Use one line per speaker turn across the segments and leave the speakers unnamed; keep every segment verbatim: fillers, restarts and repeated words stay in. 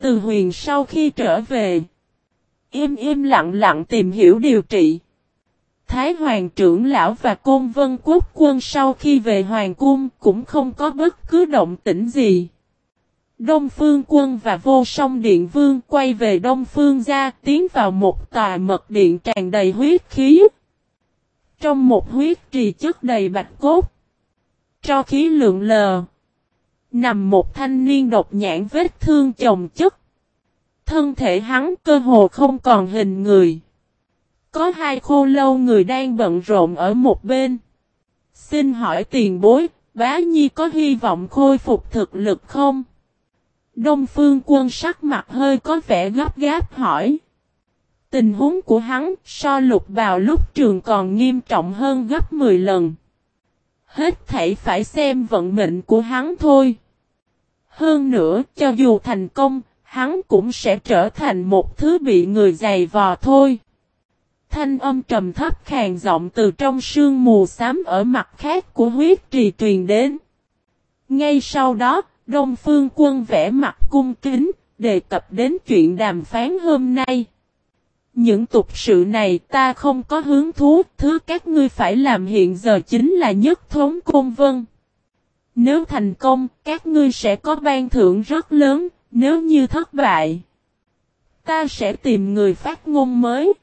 Từ Huyền sau khi trở về, im im lặng lặng tìm hiểu điều trị. Thái Hoàng trưởng lão và Côn Vân Quốc quân sau khi về Hoàng cung cũng không có bất cứ động tĩnh gì. Đông Phương Quân và Vô Song Điện Vương quay về Đông Phương gia, tiến vào một tòa mật điện tràn đầy huyết khí. Trong một huyết trì chất đầy bạch cốt, tro khí lượn lờ, nằm một thanh niên độc nhãn vết thương chồng chất. Thân thể hắn cơ hồ không còn hình người. Có hai khô lâu người đang bận rộn ở một bên. Xin hỏi tiền bối, bá nhi có hy vọng khôi phục thực lực không? Đông Phương Quân sắc mặt hơi có vẻ gấp gáp hỏi. Tình huống của hắn so Lục Bào lúc trường còn nghiêm trọng hơn gấp mười lần. Hết thảy phải xem vận mệnh của hắn thôi. Hơn nữa, cho dù thành công, hắn cũng sẽ trở thành một thứ bị người giày vò thôi. Thanh âm trầm thấp khàn giọng từ trong sương mù xám ở mặt khác của huyết trì truyền đến. Ngay sau đó, Đông Phương Quân vẽ mặt cung kính, đề cập đến chuyện đàm phán hôm nay. Những tục sự này ta không có hứng thú, thứ các ngươi phải làm hiện giờ chính là nhất thống Côn Vân. Nếu thành công, các ngươi sẽ có ban thưởng rất lớn, nếu như thất bại, ta sẽ tìm người phát ngôn mới.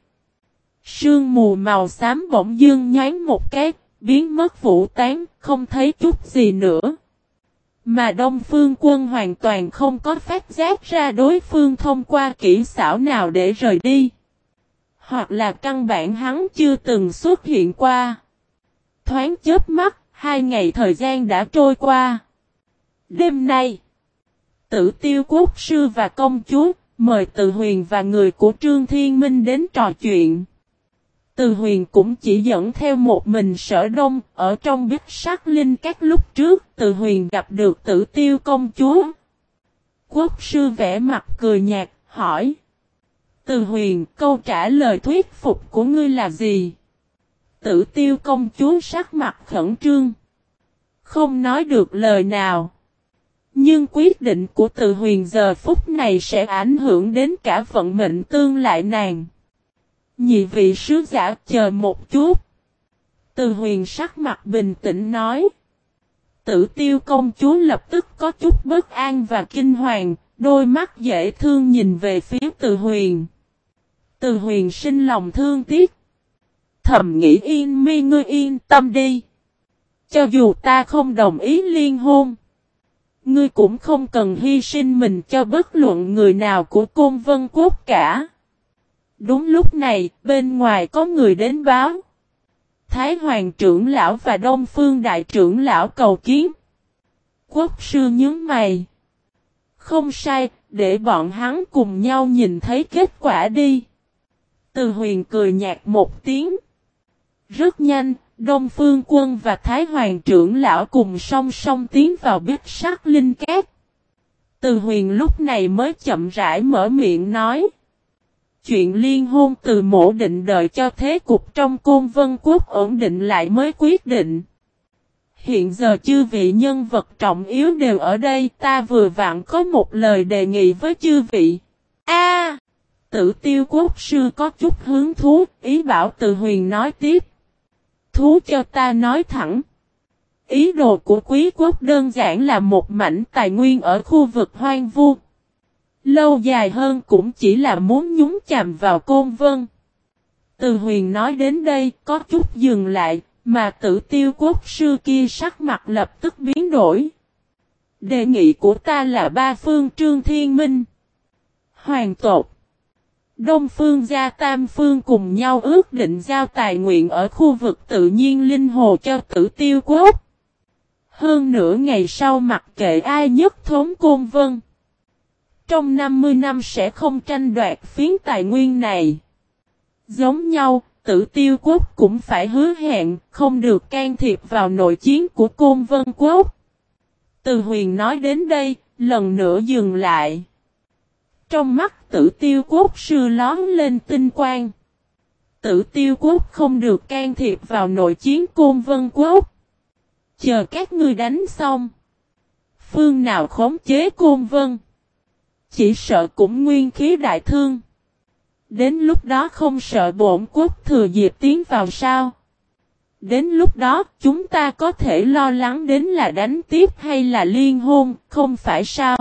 Sương mù màu xám bỗng dưng nhoáng một cái, biến mất vũ tán, không thấy chút gì nữa. Mà Đông Phương Quân hoàn toàn không có phát giác ra đối phương thông qua kỹ xảo nào để rời đi. Hoặc là căn bản hắn chưa từng xuất hiện qua. Thoáng chớp mắt, hai ngày thời gian đã trôi qua. Đêm nay, Tử Tiêu Quốc sư và công chúa mời Từ Huyền và người của Trương Thiên Minh đến trò chuyện. Từ Huyền cũng chỉ dẫn theo một mình Sở Đông, ở trong Bích Sắc Linh Các lúc trước, Từ Huyền gặp được Tử Tiêu công chúa. Quốc sư vẽ mặt cười nhạt, hỏi. Từ Huyền, câu trả lời thuyết phục của ngươi là gì? Tử Tiêu công chúa sắc mặt khẩn trương, không nói được lời nào. Nhưng quyết định của Từ Huyền giờ phút này sẽ ảnh hưởng đến cả vận mệnh tương lai nàng. Nhị vị sứ giả chờ một chút. Từ Huyền sắc mặt bình tĩnh nói. Tử Tiêu công chúa lập tức có chút bất an và kinh hoàng, đôi mắt dễ thương nhìn về phía Từ Huyền. Từ Huyền sinh lòng thương tiếc. Thầm nghĩ yên mi ngươi yên tâm đi. Cho dù ta không đồng ý liên hôn, ngươi cũng không cần hy sinh mình cho bất luận người nào của Côn Vân Quốc cả. Đúng lúc này, bên ngoài có người đến báo. Thái Hoàng trưởng lão và Đông Phương đại trưởng lão cầu kiến. Quốc sư nhướng mày. Không sai, để bọn hắn cùng nhau nhìn thấy kết quả đi. Từ Huyền cười nhạt một tiếng. Rất nhanh, Đông Phương Quân và Thái Hoàng trưởng lão cùng song song tiến vào Bích Sắc Linh Các. Từ Huyền lúc này mới chậm rãi mở miệng nói. Chuyện liên hôn từ mộ định đợi cho thế cục trong Côn Vân Quốc ổn định lại mới quyết định. Hiện giờ chư vị nhân vật trọng yếu đều ở đây, ta vừa vặn có một lời đề nghị với chư vị. A, Tử Tiêu Quốc sư có chút hứng thú, ý bảo Từ Huyền nói tiếp. Thú cho ta nói thẳng. Ý đồ của quý quốc đơn giản là một mảnh tài nguyên ở khu vực hoang vu. Lâu dài hơn cũng chỉ là muốn nhúng chàm vào Côn Vân. Từ Huyền nói đến đây có chút dừng lại, mà Tử Tiêu Quốc sư kia sắc mặt lập tức biến đổi. Đề nghị của ta là ba phương Trương Thiên Minh, Hoàng tộc, Đông Phương gia tam phương cùng nhau ước định giao tài nguyện ở khu vực tự nhiên linh hồ cho Tử Tiêu Quốc. Hơn nửa ngày sau mặc kệ ai nhất thống Côn Vân, trong năm mươi năm sẽ không tranh đoạt phiến tài nguyên này. Giống nhau, Tử Tiêu Quốc cũng phải hứa hẹn không được can thiệp vào nội chiến của Côn Vân Quốc. Từ Huyền nói đến đây, lần nữa dừng lại. Trong mắt Tử Tiêu Quốc sư lón lên tinh quang. Tử Tiêu Quốc không được can thiệp vào nội chiến Côn Vân Quốc. Chờ các ngươi đánh xong, phương nào khống chế Côn Vân, chỉ sợ cũng nguyên khí đại thương. Đến lúc đó không sợ bổn quốc thừa dịp tiến vào sao? Đến lúc đó chúng ta có thể lo lắng đến là đánh tiếp hay là liên hôn, không phải sao?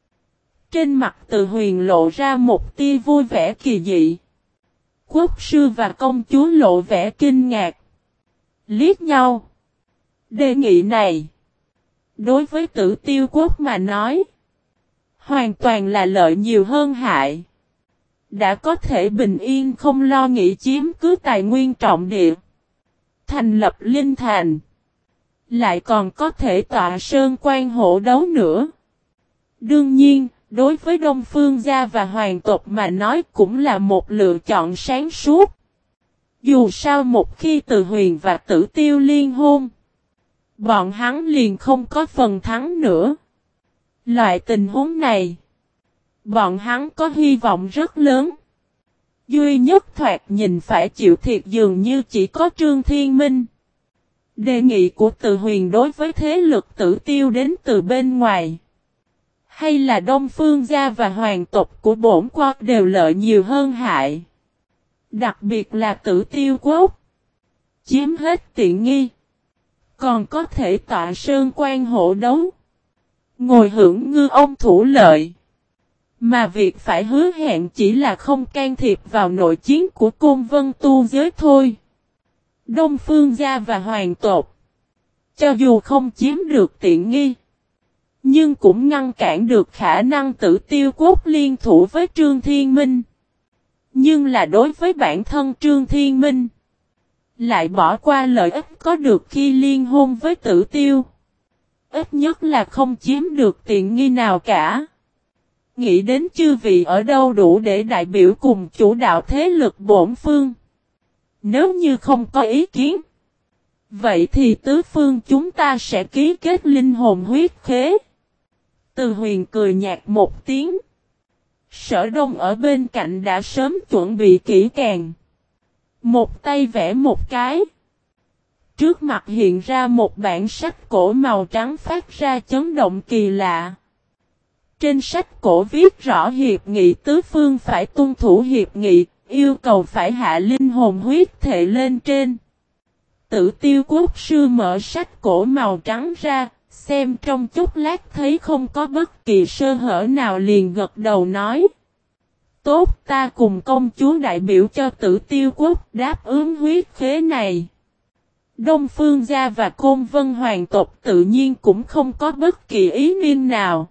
Trên mặt Từ Huyền lộ ra một tia vui vẻ kỳ dị. Quốc sư và công chúa lộ vẻ kinh ngạc. Liếc nhau. Đề nghị này, đối với Tử Tiêu quốc mà nói, hoàn toàn là lợi nhiều hơn hại. Đã có thể bình yên không lo nghĩ chiếm cứ tài nguyên trọng địa, thành lập linh thành, lại còn có thể tọa sơn quan hổ đấu nữa. Đương nhiên, đối với Đông Phương gia và hoàng tộc mà nói cũng là một lựa chọn sáng suốt. Dù sao một khi Từ Huyền và Tử Tiêu liên hôn, bọn hắn liền không có phần thắng nữa. Loại tình huống này, bọn hắn có hy vọng rất lớn. Duy nhất thoạt nhìn phải chịu thiệt dường như chỉ có Trương Thiên Minh. Đề nghị của Từ Huyền đối với thế lực Tử Tiêu đến từ bên ngoài, hay là Đông Phương gia và hoàng tộc của bổn quốc đều lợi nhiều hơn hại. Đặc biệt là Tử Tiêu quốc, chiếm hết tiện nghi, còn có thể tọa sơn quan hổ đấu, ngồi hưởng ngư ông thủ lợi. Mà việc phải hứa hẹn chỉ là không can thiệp vào nội chiến của Côn Vân tu giới thôi. Đông Phương gia và hoàng tộc, cho dù không chiếm được tiện nghi, nhưng cũng ngăn cản được khả năng Tử Tiêu quốc liên thủ với Trương Thiên Minh. Nhưng là đối với bản thân Trương Thiên Minh, lại bỏ qua lợi ích có được khi liên hôn với Tử Tiêu. Ít nhất là không chiếm được tiện nghi nào cả. Nghĩ đến chư vị ở đâu đủ để đại biểu cùng chủ đạo thế lực bổn phương. Nếu như không có ý kiến, vậy thì tứ phương chúng ta sẽ ký kết linh hồn huyết khế. Từ Huyền cười nhạt một tiếng. Sở Đông ở bên cạnh đã sớm chuẩn bị kỹ càng. Một tay vẽ một cái. Trước mặt hiện ra một bản sách cổ màu trắng phát ra chấn động kỳ lạ. Trên sách cổ viết rõ hiệp nghị tứ phương phải tuân thủ hiệp nghị, yêu cầu phải hạ linh hồn huyết thệ lên trên. Tử Tiêu quốc sư mở sách cổ màu trắng ra, xem trong chốc lát thấy không có bất kỳ sơ hở nào liền gật đầu nói. Tốt, ta cùng công chúa đại biểu cho Tử Tiêu quốc đáp ứng huyết khế này. Đông Phương gia và Côn Vân hoàng tộc tự nhiên cũng không có bất kỳ ý niên nào.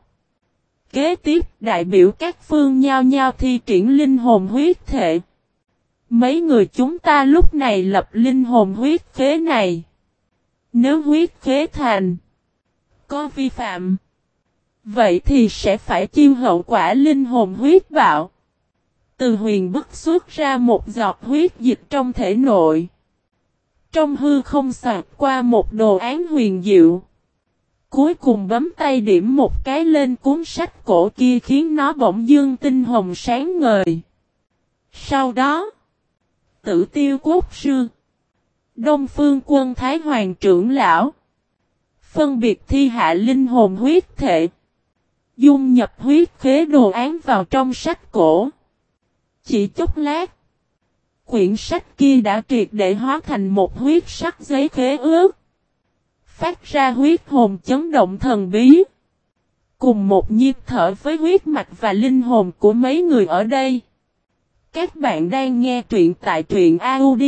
Kế tiếp, đại biểu các phương nhao nhao thi triển linh hồn huyết thệ. Mấy người chúng ta lúc này lập linh hồn huyết khế này. Nếu huyết khế thành có vi phạm, vậy thì sẽ phải chịu hậu quả linh hồn huyết bạo. Từ Huyền bức xuất ra một giọt huyết dịch trong thể nội. Trong hư không xoạt qua một đồ án huyền diệu. Cuối cùng bấm tay điểm một cái lên cuốn sách cổ kia khiến nó bỗng dưng tinh hồng sáng ngời. Sau đó, Tử Tiêu quốc sư, Đông Phương quân Thái Hoàng trưởng lão, phân biệt thi hạ linh hồn huyết thệ, dung nhập huyết khế đồ án vào trong sách cổ. Chỉ chốc lát, quyển sách kia đã triệt để hóa thành một huyết sắc giấy khế ước, phát ra huyết hồn chấn động thần bí. Cùng một nhịp thở với huyết mạch và linh hồn của mấy người ở đây. Các bạn đang nghe truyện tại truyện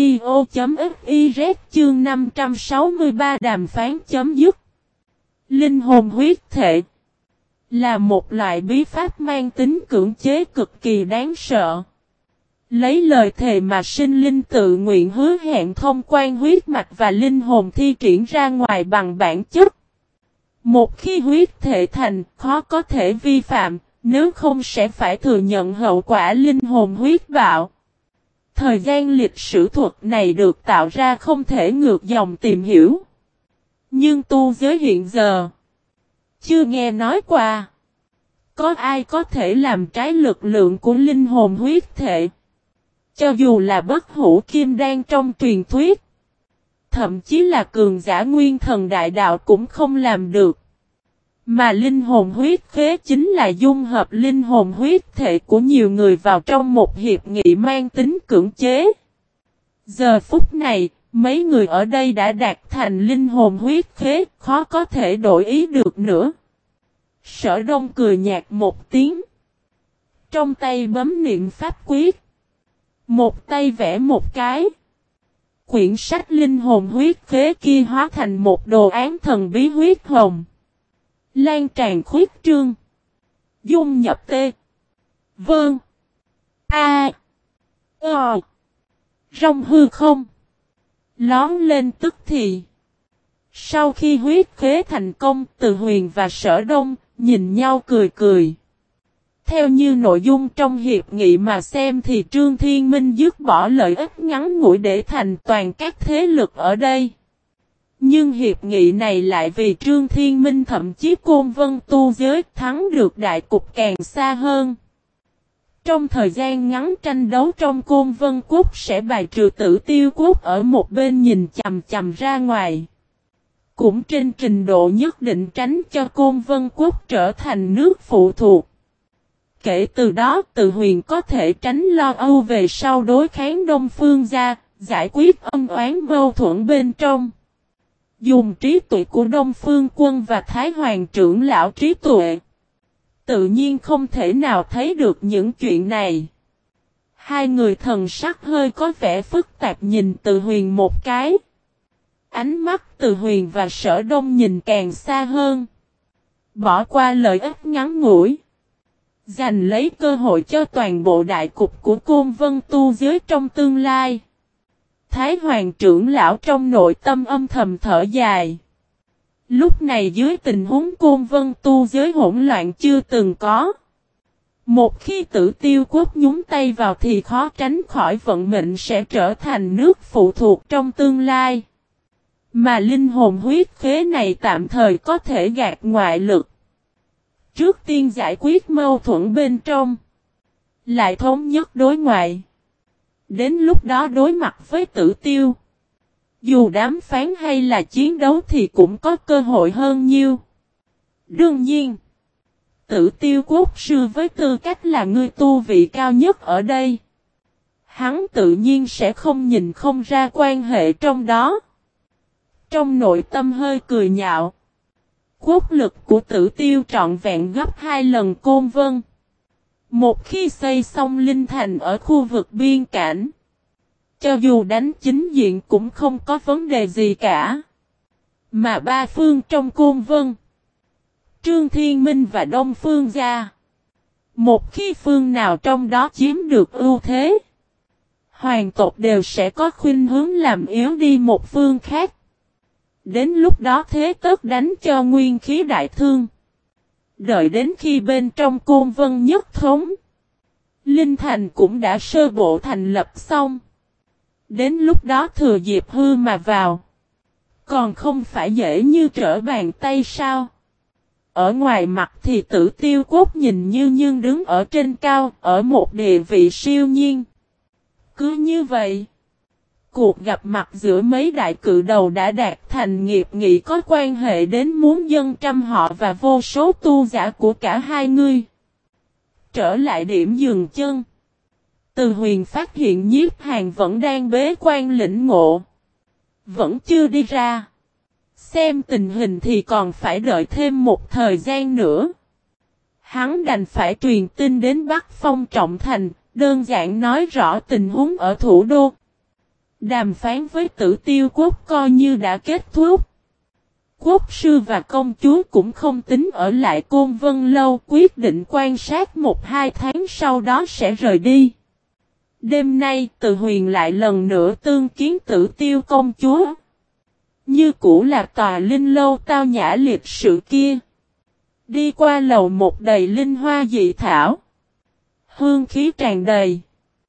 audio.fiz chương năm trăm sáu mươi ba đàm phán chấm dứt. Linh hồn huyết thệ là một loại bí pháp mang tính cưỡng chế cực kỳ đáng sợ. Lấy lời thề mà sinh linh tự nguyện hứa hẹn thông quan huyết mạch và linh hồn thi triển ra ngoài bằng bản chất. Một khi huyết thệ thành, khó có thể vi phạm, nếu không sẽ phải thừa nhận hậu quả linh hồn huyết bạo. Thời gian lịch sử thuật này được tạo ra không thể ngược dòng tìm hiểu. Nhưng tu giới hiện giờ, chưa nghe nói qua. Có ai có thể làm trái lực lượng của linh hồn huyết thệ? Cho dù là bất hủ kim đan trong truyền thuyết, thậm chí là cường giả nguyên thần đại đạo cũng không làm được. Mà linh hồn huyết khế chính là dung hợp linh hồn huyết thể của nhiều người vào trong một hiệp nghị mang tính cưỡng chế. Giờ phút này, mấy người ở đây đã đạt thành linh hồn huyết khế, khó có thể đổi ý được nữa. Sở Đông cười nhạt một tiếng. Trong tay bấm niệm pháp quyết. Một tay vẽ một cái. Quyển sách linh hồn huyết khế kia hóa thành một đồ án thần bí huyết hồng. Lan tràn khuyết trương. Dung nhập tê. Vâng. A. Ờ. Rong hư không. Lón lên tức thì. Sau khi huyết khế thành công, Từ Huyền và Sở Đông nhìn nhau cười cười. Theo như nội dung trong hiệp nghị mà xem thì Trương Thiên Minh dứt bỏ lợi ích ngắn ngủi để thành toàn các thế lực ở đây. Nhưng hiệp nghị này lại vì Trương Thiên Minh thậm chí Côn Vân tu giới thắng được đại cục càng xa hơn. Trong thời gian ngắn tranh đấu trong Côn Vân Quốc sẽ bài trừ Tử Tiêu Quốc ở một bên nhìn chằm chằm ra ngoài. Cũng trên trình độ nhất định tránh cho Côn Vân Quốc trở thành nước phụ thuộc. Kể từ đó Từ Huyền có thể tránh lo âu về sau đối kháng Đông Phương gia, giải quyết ân oán mâu thuẫn bên trong. Dùng trí tuệ của Đông Phương Quân và Thái Hoàng trưởng lão trí tuệ. Tự nhiên không thể nào thấy được những chuyện này. Hai người thần sắc hơi có vẻ phức tạp nhìn Từ Huyền một cái. Ánh mắt Từ Huyền và Sở Đông nhìn càng xa hơn. Bỏ qua lợi ích ngắn ngủi. Giành lấy cơ hội cho toàn bộ đại cục của Côn Vân tu giới trong tương lai. Thái Hoàng trưởng lão trong nội tâm âm thầm thở dài. Lúc này dưới tình huống Côn Vân tu giới hỗn loạn chưa từng có. Một khi Tử Tiêu Quốc nhúng tay vào thì khó tránh khỏi vận mệnh sẽ trở thành nước phụ thuộc trong tương lai. Mà linh hồn huyết khế này tạm thời có thể gạt ngoại lực. Trước tiên giải quyết mâu thuẫn bên trong. Lại thống nhất đối ngoại. Đến lúc đó đối mặt với Tử Tiêu. Dù đàm phán hay là chiến đấu thì cũng có cơ hội hơn nhiều. Đương nhiên. Tử Tiêu Quốc sư với tư cách là người tu vị cao nhất ở đây. Hắn tự nhiên sẽ không nhìn không ra quan hệ trong đó. Trong nội tâm hơi cười nhạo. Quốc lực của Tử Tiêu trọn vẹn gấp hai lần Côn Vân. Một khi xây xong linh thành ở khu vực biên cảnh. Cho dù đánh chính diện cũng không có vấn đề gì cả. Mà ba phương trong Côn Vân. Trương Thiên Minh và Đông Phương gia. Một khi phương nào trong đó chiếm được ưu thế. Hoàng tộc đều sẽ có khuynh hướng làm yếu đi một phương khác. Đến lúc đó thế tất đánh cho nguyên khí đại thương. Đợi đến khi bên trong Côn Vân nhất thống. Linh thành cũng đã sơ bộ thành lập xong. Đến lúc đó thừa dịp hư mà vào. Còn không phải dễ như trở bàn tay sao. Ở ngoài mặt thì Tử Tiêu Quốc nhìn như nhưng đứng ở trên cao, ở một địa vị siêu nhiên. Cứ như vậy, cuộc gặp mặt giữa mấy đại cự đầu đã đạt thành nghiệp nghị có quan hệ đến muốn dân trăm họ và vô số tu giả của cả hai người. Trở lại điểm dừng chân. Từ Huyền phát hiện Nhiếp Hàn vẫn đang bế quan lĩnh ngộ. Vẫn chưa đi ra. Xem tình hình thì còn phải đợi thêm một thời gian nữa. Hắn đành phải truyền tin đến Bắc Phong Trọng Thành, đơn giản nói rõ tình huống ở thủ đô. Đàm phán với Tử Tiêu Quốc coi như đã kết thúc. Quốc sư và công chúa cũng không tính ở lại Côn Vân lâu, quyết định quan sát một hai tháng sau đó sẽ rời đi. Đêm nay Từ Huyền lại lần nữa tương kiến Tử Tiêu công chúa. Như cũ là tòa linh lâu tao nhã liệt sự kia. Đi qua lầu một đầy linh hoa dị thảo. Hương khí tràn đầy.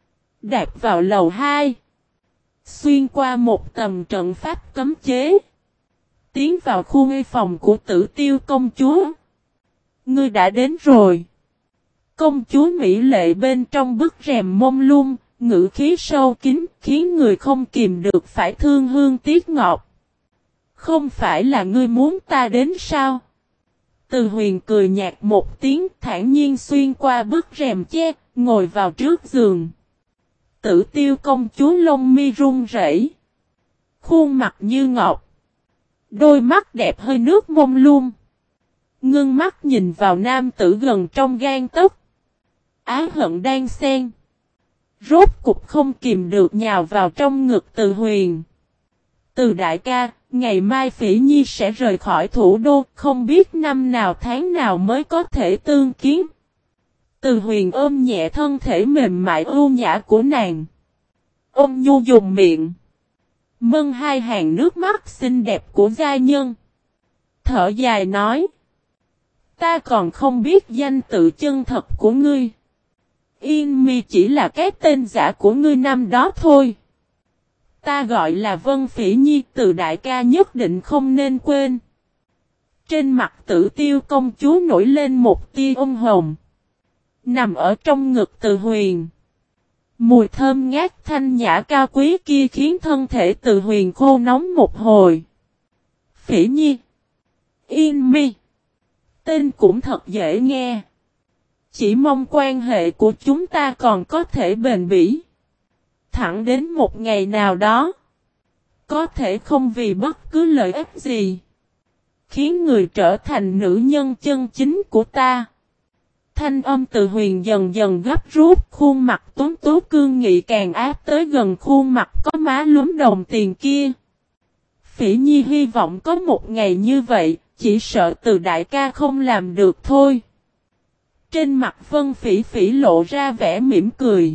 Đạp vào lầu hai. Xuyên qua một tầm trận pháp cấm chế. Tiến vào khu nghi phòng của Tử Tiêu công chúa. Ngươi đã đến rồi. Công chúa mỹ lệ bên trong bức rèm mông lung, ngữ khí sâu kín, khiến người không kìm được phải thương hương tiếc ngọt. Không phải là ngươi muốn ta đến sao? Từ Huyền cười nhạt một tiếng, thản nhiên xuyên qua bức rèm che, ngồi vào trước giường. Tử Tiêu công chúa lông mi run rẩy, khuôn mặt như ngọc, đôi mắt đẹp hơi nước mông lung, ngưng mắt nhìn vào nam tử gần trong gang tấc. Á hận đang xen, rốt cục không kìm được nhào vào trong ngực Từ Huyền. Từ đại ca, ngày mai Phỉ Nhi sẽ rời khỏi thủ đô, không biết năm nào tháng nào mới có thể tương kiến. Từ Huyền ôm nhẹ thân thể mềm mại ưu nhã của nàng. Ôm nhu dùng miệng mân hai hàng nước mắt xinh đẹp của gia nhân. Thở dài nói: ta còn không biết danh tự chân thật của ngươi. Yên Mi chỉ là cái tên giả của ngươi năm đó thôi. Ta gọi là Vân Phỉ Nhi, Từ đại ca nhất định không nên quên. Trên mặt Tử Tiêu công chúa nổi lên một tia ôn hồng, nằm ở trong ngực Từ Huyền. Mùi thơm ngát thanh nhã cao quý kia khiến thân thể Từ Huyền khô nóng một hồi. Phỉ Nhi, Yên Mi, tên cũng thật dễ nghe. Chỉ mong quan hệ của chúng ta còn có thể bền bỉ. Thẳng đến một ngày nào đó, có thể không vì bất cứ lợi ích gì, khiến người trở thành nữ nhân chân chính của ta. Thanh âm Từ Huyền dần dần gấp rút, khuôn mặt tuấn tú cương nghị càng áp tới gần khuôn mặt có má lúm đồng tiền kia. Phỉ Nhi hy vọng có một ngày như vậy, chỉ sợ Từ đại ca không làm được thôi. Trên mặt Vân Phỉ Phỉ lộ ra vẻ mỉm cười.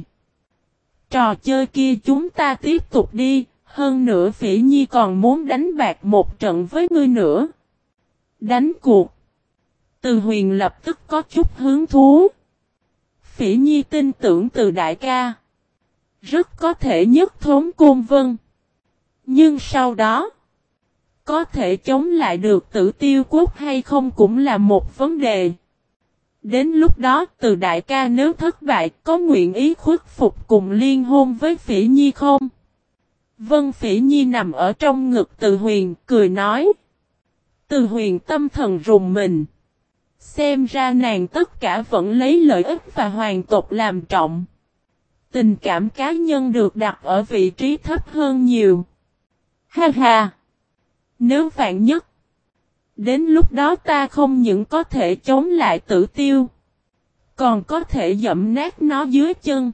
Trò chơi kia chúng ta tiếp tục đi, hơn nữa Phỉ Nhi còn muốn đánh bạc một trận với ngươi nữa. Đánh cuộc. Từ Huyền lập tức có chút hứng thú. Phỉ Nhi tin tưởng Từ đại ca rất có thể nhất thống Côn Vân. Nhưng sau đó, có thể chống lại được Tử Tiêu quốc hay không cũng là một vấn đề. Đến lúc đó Từ đại ca nếu thất bại có nguyện ý khuất phục cùng liên hôn với Phỉ Nhi không? Vân Phỉ Nhi nằm ở trong ngực Từ Huyền cười nói. Từ Huyền tâm thần rùng mình. Xem ra nàng tất cả vẫn lấy lợi ích và hoàng tộc làm trọng. Tình cảm cá nhân được đặt ở vị trí thấp hơn nhiều. Ha ha! Nếu vạn nhất, đến lúc đó ta không những có thể chống lại Tử Tiêu, còn có thể dẫm nát nó dưới chân.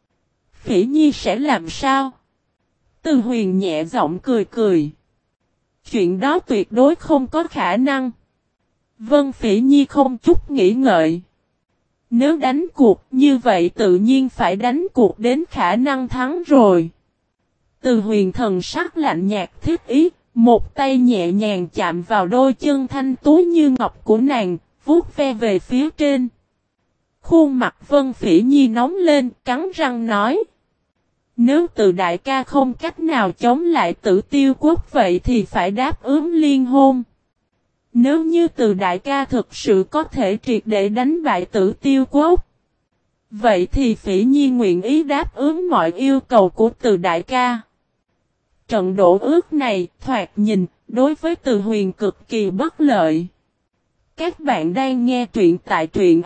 Phỉ Nhi sẽ làm sao? Từ Huyền nhẹ giọng cười cười. Chuyện đó tuyệt đối không có khả năng. Vân Phỉ Nhi không chút nghĩ ngợi. Nếu đánh cuộc như vậy tự nhiên phải đánh cuộc đến khả năng thắng rồi. Từ Huyền thần sắc lạnh nhạt thiết ý, một tay nhẹ nhàng chạm vào đôi chân thanh tú như ngọc của nàng, vuốt ve về phía trên. Khuôn mặt Vân Phỉ Nhi nóng lên, cắn răng nói. Nếu Từ đại ca không cách nào chống lại Tử Tiêu quốc vậy thì phải đáp ứng liên hôn. Nếu như Từ đại ca thực sự có thể triệt để đánh bại Tử Tiêu quốc, vậy thì Phỉ Nhi nguyện ý đáp ứng mọi yêu cầu của Từ đại ca. Trận đổ ước này, thoạt nhìn, đối với Từ Huyền cực kỳ bất lợi. Các bạn đang nghe truyện tại truyện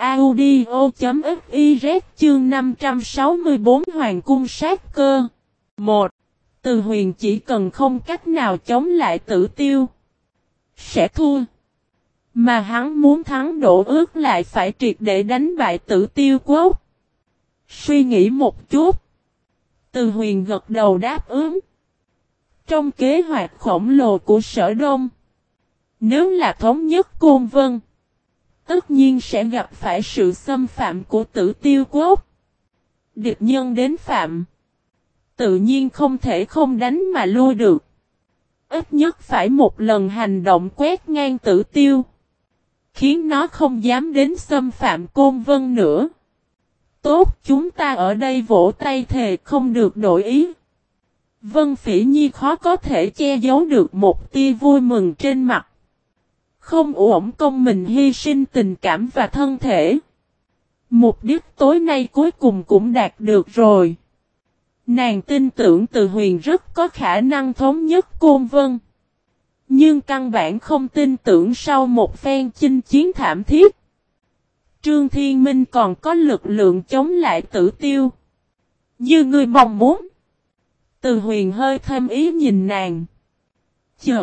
audio.fiz chương năm trăm sáu mươi tư Hoàng cung sát cơ. một. Từ Huyền chỉ cần không cách nào chống lại Tử Tiêu, sẽ thua. Mà hắn muốn thắng đổ ước lại phải triệt để đánh bại Tử Tiêu quốc. Suy nghĩ một chút, Từ Huyền gật đầu đáp ứng. Trong kế hoạch khổng lồ của Sở Đông, nếu là thống nhất Côn Vân, tất nhiên sẽ gặp phải sự xâm phạm của Tử Tiêu quốc. Địch nhân đến phạm, tự nhiên không thể không đánh mà lui được. Ít nhất phải một lần hành động quét ngang Tử Tiêu, khiến nó không dám đến xâm phạm Côn Vân nữa. Tốt, chúng ta ở đây vỗ tay thề không được đổi ý. Vân Phỉ Nhi khó có thể che giấu được một tia vui mừng trên mặt. Không uổng công mình hy sinh tình cảm và thân thể. Mục đích tối nay cuối cùng cũng đạt được rồi. Nàng tin tưởng Từ Huyền rất có khả năng thống nhất Côn Vân. Nhưng căn bản không tin tưởng sau một phen chinh chiến thảm thiết. Trương Thiên Minh còn có lực lượng chống lại Tử Tiêu. Như ngươi mong muốn. Từ Huyền hơi thêm ý nhìn nàng. Chợt.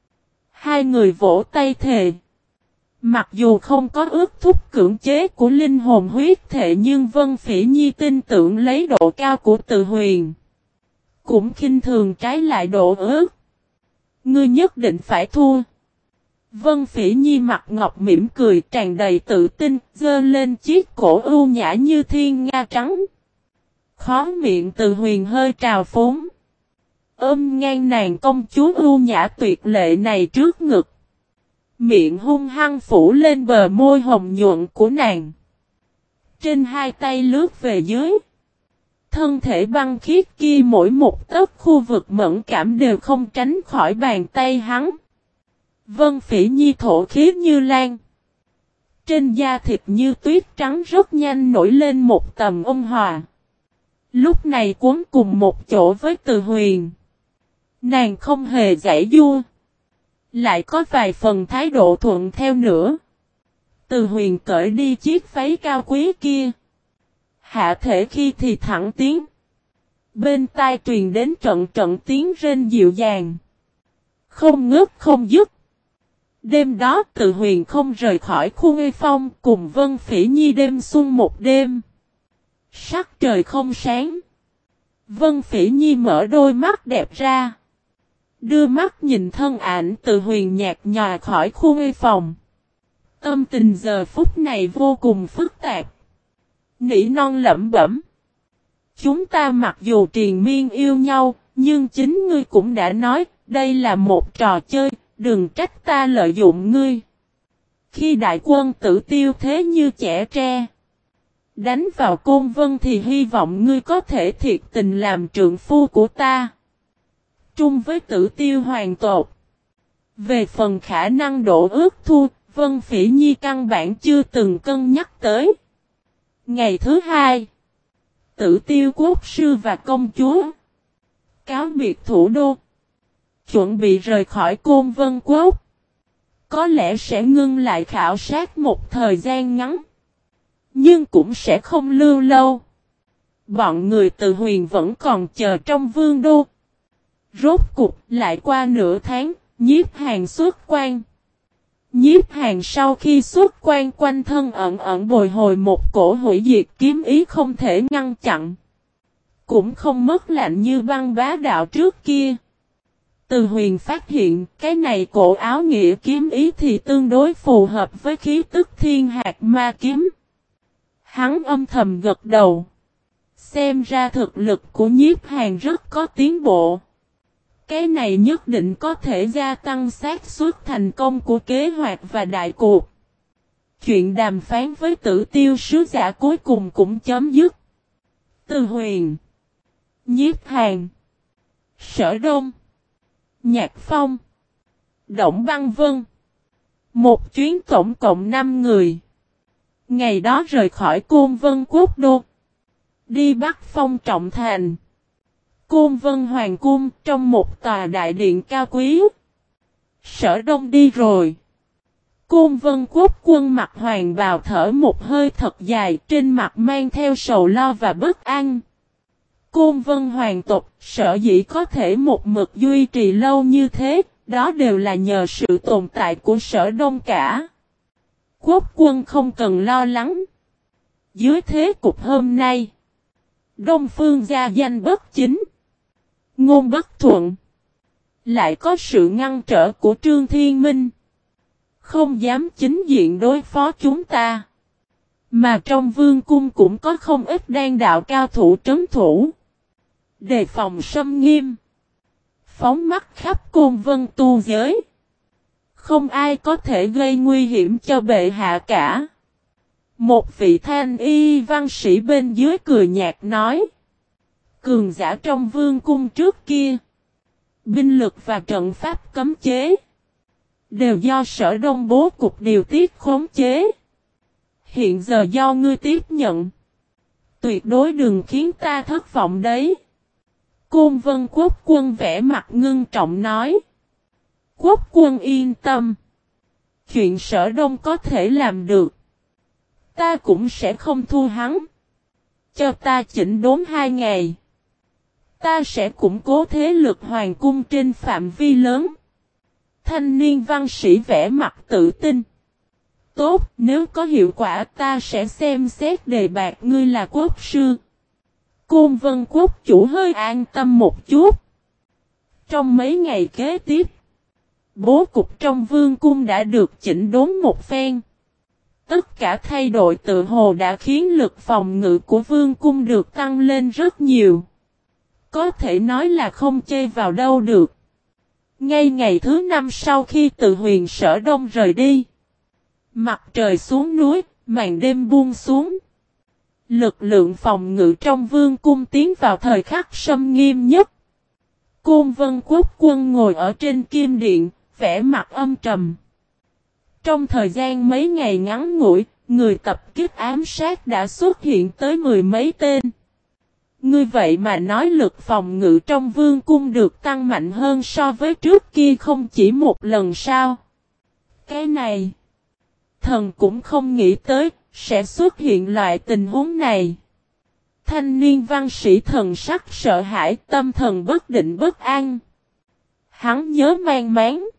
Hai người vỗ tay thề. Mặc dù không có ước thúc cưỡng chế của linh hồn huyết thể nhưng Vân Phỉ Nhi tin tưởng lấy độ cao của Từ Huyền. Cũng khinh thường trái lại độ ước. Ngươi nhất định phải thua. Vân Phỉ Nhi mặt ngọc mỉm cười tràn đầy tự tin, giơ lên chiếc cổ ưu nhã như thiên nga trắng. Khó miệng Từ Huyền hơi trào phúng. Ôm ngang nàng công chúa ưu nhã tuyệt lệ này trước ngực. Miệng hung hăng phủ lên bờ môi hồng nhuận của nàng. Trên hai tay lướt về dưới. Thân thể băng khiết kia mỗi một tấc khu vực mẫn cảm đều không tránh khỏi bàn tay hắn. Vân Phỉ Nhi thổ khí như lan. Trên da thịt như tuyết trắng rất nhanh nổi lên một tầm ôn hòa. Lúc này cuốn cùng một chỗ với Từ Huyền. Nàng không hề giãy giụa. Lại có vài phần thái độ thuận theo nữa. Từ Huyền cởi đi chiếc váy cao quý kia. Hạ thể khi thì thẳng tiếng. Bên tai truyền đến trận trận tiếng rên dịu dàng. Không ngớt không dứt. Đêm đó Từ Huyền không rời khỏi khu Nguy Phong cùng Vân Phỉ Nhi đêm xuân một đêm. Sắc trời không sáng. Vân Phỉ Nhi mở đôi mắt đẹp ra. Đưa mắt nhìn thân ảnh Từ Huyền nhạt nhòa khỏi khu Nguy Phòng. Tâm tình giờ phút này vô cùng phức tạp. Nỉ non lẩm bẩm. Chúng ta mặc dù triền miên yêu nhau, nhưng chính ngươi cũng đã nói, đây là một trò chơi, đừng trách ta lợi dụng ngươi. Khi đại quân Tử Tiêu thế như trẻ tre, đánh vào Côn Vân thì hy vọng ngươi có thể thiệt tình làm trượng phu của ta. Trung với Tử Tiêu hoàng tộc. Về phần khả năng độ ước thu, Vân Phỉ Nhi căn bản chưa từng cân nhắc tới. Ngày thứ hai, Tử Tiêu quốc sư và công chúa cáo biệt thủ đô, chuẩn bị rời khỏi Côn Vân quốc. Có lẽ sẽ ngưng lại khảo sát một thời gian ngắn, nhưng cũng sẽ không lưu lâu. Bọn người Từ Huyền vẫn còn chờ trong vương đô. Rốt cục lại qua nửa tháng, Nhiếp Hàn xuất quan. Nhiếp Hàn sau khi xuất quan quanh thân ẩn ẩn bồi hồi một cổ hủy diệt kiếm ý không thể ngăn chặn. Cũng không mất lạnh như băng bá đạo trước kia. Từ Huyền phát hiện cái này cổ áo nghĩa kiếm ý thì tương đối phù hợp với khí tức thiên hạt ma kiếm. Hắn âm thầm gật đầu. Xem ra thực lực của Nhiếp Hàn rất có tiến bộ. Cái này nhất định có thể gia tăng xác suất thành công của kế hoạch và đại cuộc. Chuyện đàm phán với Tử Tiêu sứ giả cuối cùng cũng chấm dứt. Từ Huyền, Nhiếp Hàn, Sở Đông, Nhạc Phong, Động Băng Vân. Một chuyến tổng cộng năm người. Ngày đó rời khỏi Côn Vân Quốc Đô. Đi Bắc Phong Trọng Thành. Côn Vân Hoàng Cung trong một tòa đại điện cao quý. Sở Đông đi rồi. Côn Vân Quốc quân mặc hoàng bào thở một hơi thật dài, trên mặt mang theo sầu lo và bất an. Côn Vân Hoàng tộc sở dĩ có thể một mực duy trì lâu như thế, đó đều là nhờ sự tồn tại của Sở Đông cả. Quốc quân không cần lo lắng. Dưới thế cục hôm nay, Đông Phương gia danh bất chính, ngôn bất thuận, lại có sự ngăn trở của Trương Thiên Minh, không dám chính diện đối phó chúng ta. Mà trong vương cung cũng có không ít đan đạo cao thủ trấn thủ, đề phòng xâm nghiêm, phóng mắt khắp Côn Vân tu giới. Không ai có thể gây nguy hiểm cho bệ hạ cả. Một vị thanh y văn sĩ bên dưới cười nhạt nói. Cường giả trong vương cung trước kia, binh lực và trận pháp cấm chế, đều do Sở Đông bố cục điều tiết khống chế. Hiện giờ do ngươi tiếp nhận. Tuyệt đối đừng khiến ta thất vọng đấy. Côn Vân Quốc quân vẽ mặt ngưng trọng nói. Quốc quân yên tâm. Chuyện Sở Đông có thể làm được, ta cũng sẽ không thua hắn. Cho ta chỉnh đốn hai ngày. Ta sẽ củng cố thế lực hoàng cung trên phạm vi lớn. Thanh niên văn sĩ vẽ mặt tự tin. Tốt, nếu có hiệu quả ta sẽ xem xét đề bạt ngươi là quốc sư. Côn Vân quốc chủ hơi an tâm một chút. Trong mấy ngày kế tiếp, bố cục trong vương cung đã được chỉnh đốn một phen. Tất cả thay đổi tự hồ đã khiến lực phòng ngự của vương cung được tăng lên rất nhiều. Có thể nói là không chê vào đâu được. Ngay ngày thứ năm sau khi từ huyền Sở Đông rời đi, mặt trời xuống núi, màn đêm buông xuống. Lực lượng phòng ngự trong vương cung tiến vào thời khắc xâm nghiêm nhất. Côn Vân quốc quân ngồi ở trên kim điện, vẻ mặt âm trầm. Trong thời gian mấy ngày ngắn ngủi, người tập kích ám sát đã xuất hiện tới mười mấy tên. Ngươi vậy mà nói lực phòng ngự trong vương cung được tăng mạnh hơn so với trước kia không chỉ một lần sao? Cái này, thần cũng không nghĩ tới, sẽ xuất hiện loại tình huống này. Thanh niên văn sĩ thần sắc sợ hãi, tâm thần bất định bất an. Hắn nhớ mang máng.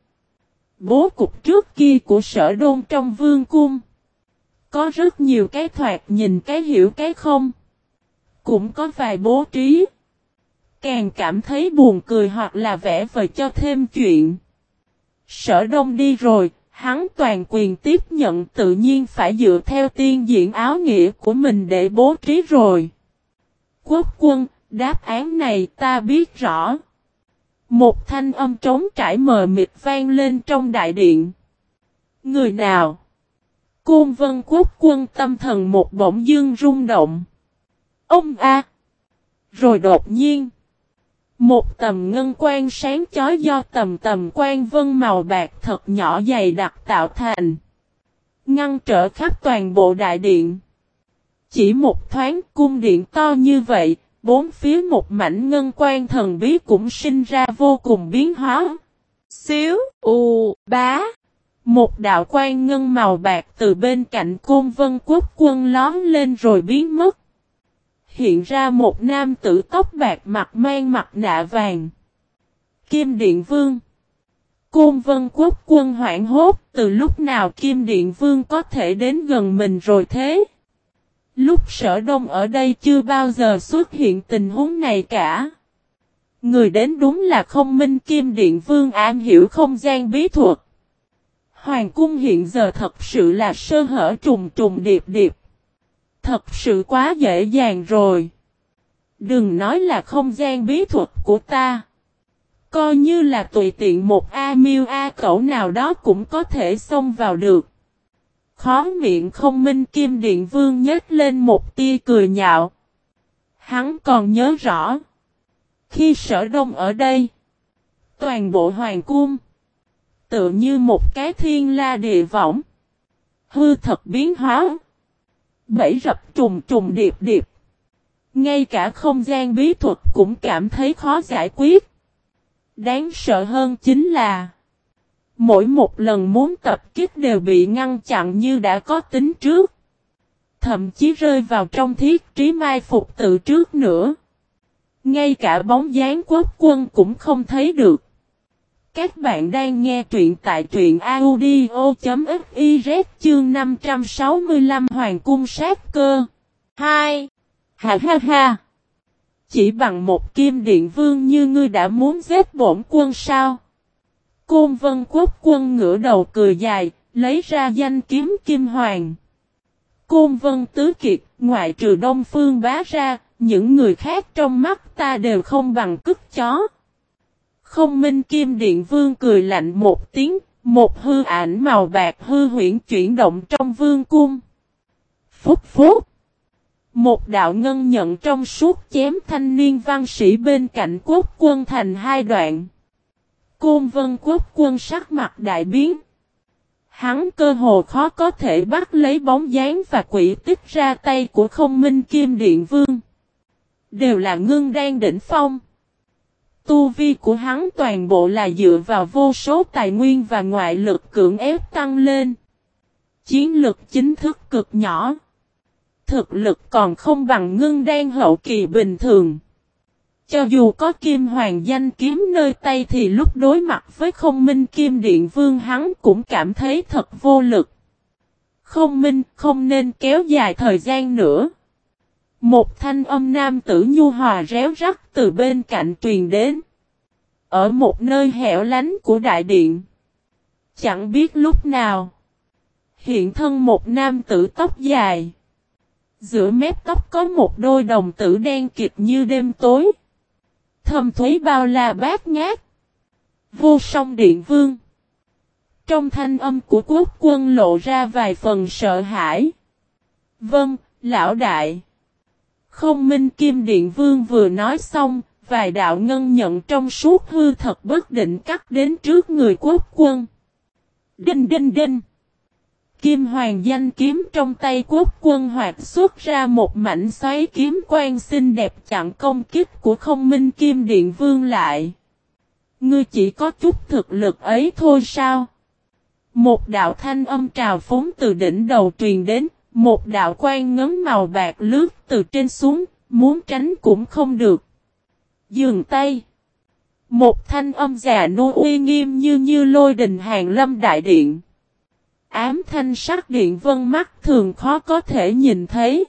Bố cục trước kia của Sở Đôn trong vương cung. Có rất nhiều cái thoạt nhìn cái hiểu cái không. Cũng có vài bố trí. Càng cảm thấy buồn cười hoặc là vẽ vời cho thêm chuyện. Sở Đông đi rồi, hắn toàn quyền tiếp nhận tự nhiên phải dựa theo tiên diễn áo nghĩa của mình để bố trí rồi. Quốc quân, đáp án này ta biết rõ. Một thanh âm trống trải mờ mịt vang lên trong đại điện. Người nào? Côn Vân quốc quân tâm thần một bỗng dưng rung động. Ông a! Rồi đột nhiên, một tầm ngân quang sáng chói do tầm tầm quang vân màu bạc thật nhỏ dày đặc tạo thành, ngăn trở khắp toàn bộ đại điện. Chỉ một thoáng cung điện to như vậy, bốn phía một mảnh ngân quang thần bí cũng sinh ra vô cùng biến hóa. Xíu, u, bá. Một đạo quang ngân màu bạc từ bên cạnh Côn Vân quốc quân lóm lên rồi biến mất. Hiện ra một nam tử tóc bạc mặt mang mặt nạ vàng. Kim Điện Vương. Côn Vân quốc quân hoảng hốt, từ lúc nào Kim Điện Vương có thể đến gần mình rồi thế? Lúc Sở Đông ở đây chưa bao giờ xuất hiện tình huống này cả. Người đến đúng là Không Minh Kim Điện Vương am hiểu không gian bí thuật. Hoàng cung hiện giờ thật sự là sơ hở trùng trùng điệp điệp. Thật sự quá dễ dàng rồi. Đừng nói là không gian bí thuật của ta. Coi như là tùy tiện một A miêu A cẩu nào đó cũng có thể xông vào được. Khó miệng Không Minh Kim Điện Vương nhếch lên một tia cười nhạo. Hắn còn nhớ rõ. Khi Sở Đông ở đây, toàn bộ hoàng cung tự như một cái thiên la địa võng. Hư thật biến hóa. Bẫy rập trùng trùng điệp điệp. Ngay cả không gian bí thuật cũng cảm thấy khó giải quyết. Đáng sợ hơn chính là mỗi một lần muốn tập kích đều bị ngăn chặn như đã có tính trước. Thậm chí rơi vào trong thiết trí mai phục từ trước nữa. Ngay cả bóng dáng quốc quân cũng không thấy được. Các bạn đang nghe truyện tại truyện audio.fiz chương năm trăm sáu mươi lăm Hoàng cung sát cơ. hai. Ha ha ha. Chỉ bằng một Kim Điện Vương như ngươi đã muốn giết bổn quân sao? Côn Vân quốc quân ngửa đầu cười dài, lấy ra danh kiếm Kim Hoàng. Côn Vân tứ kiệt, ngoại trừ Đông Phương Bá ra, những người khác trong mắt ta đều không bằng cứt chó. Không Minh Kim Điện Vương cười lạnh một tiếng, một hư ảnh màu bạc hư huyễn chuyển động trong vương cung. Phúc phúc. Một đạo ngân nhận trong suốt chém thanh niên văn sĩ bên cạnh quốc quân thành hai đoạn. Côn Vân quốc quân sắc mặt đại biến. Hắn cơ hồ khó có thể bắt lấy bóng dáng và quỷ tích ra tay của Không Minh Kim Điện Vương. Đều là ngưng đan đỉnh phong. tu vi của hắn toàn bộ là dựa vào vô số tài nguyên và ngoại lực cưỡng ép tăng lên. Chiến lực chính thức cực nhỏ. Thực lực còn không bằng ngưng đan hậu kỳ bình thường. Cho dù có kim hoàng danh kiếm nơi tay thì lúc đối mặt với không minh kim điện vương hắn cũng cảm thấy thật vô lực. Không minh, không nên kéo dài thời gian nữa. Một thanh âm nam tử nhu hòa réo rắt từ bên cạnh truyền đến. Ở một nơi hẻo lánh của đại điện. Chẳng biết lúc nào. Hiện thân một nam tử tóc dài. Giữa mép tóc có một đôi đồng tử đen kịt như đêm tối. Thâm thúy bao la bát ngát. Vô song điện vương. Trong thanh âm của quốc quân lộ ra vài phần sợ hãi. Vâng, lão đại. Không minh kim điện vương vừa nói xong, vài đạo ngân nhận trong suốt hư thật bất định cắt đến trước người quốc quân. Đinh đinh đinh. Kim hoàng danh kiếm trong tay quốc quân hoạt xuất ra một mảnh xoáy kiếm quang xinh đẹp chặn công kích của không minh kim điện vương lại. Ngươi chỉ có chút thực lực ấy thôi sao? Một đạo thanh âm trào phúng từ đỉnh đầu truyền đến, một đạo quang ngấn màu bạc lướt từ trên xuống, muốn tránh cũng không được. Dừng tay. Một thanh âm già nua uy nghiêm như như lôi đình hàng lâm đại điện. Ám thanh sắc điện vân mắt thường khó có thể nhìn thấy.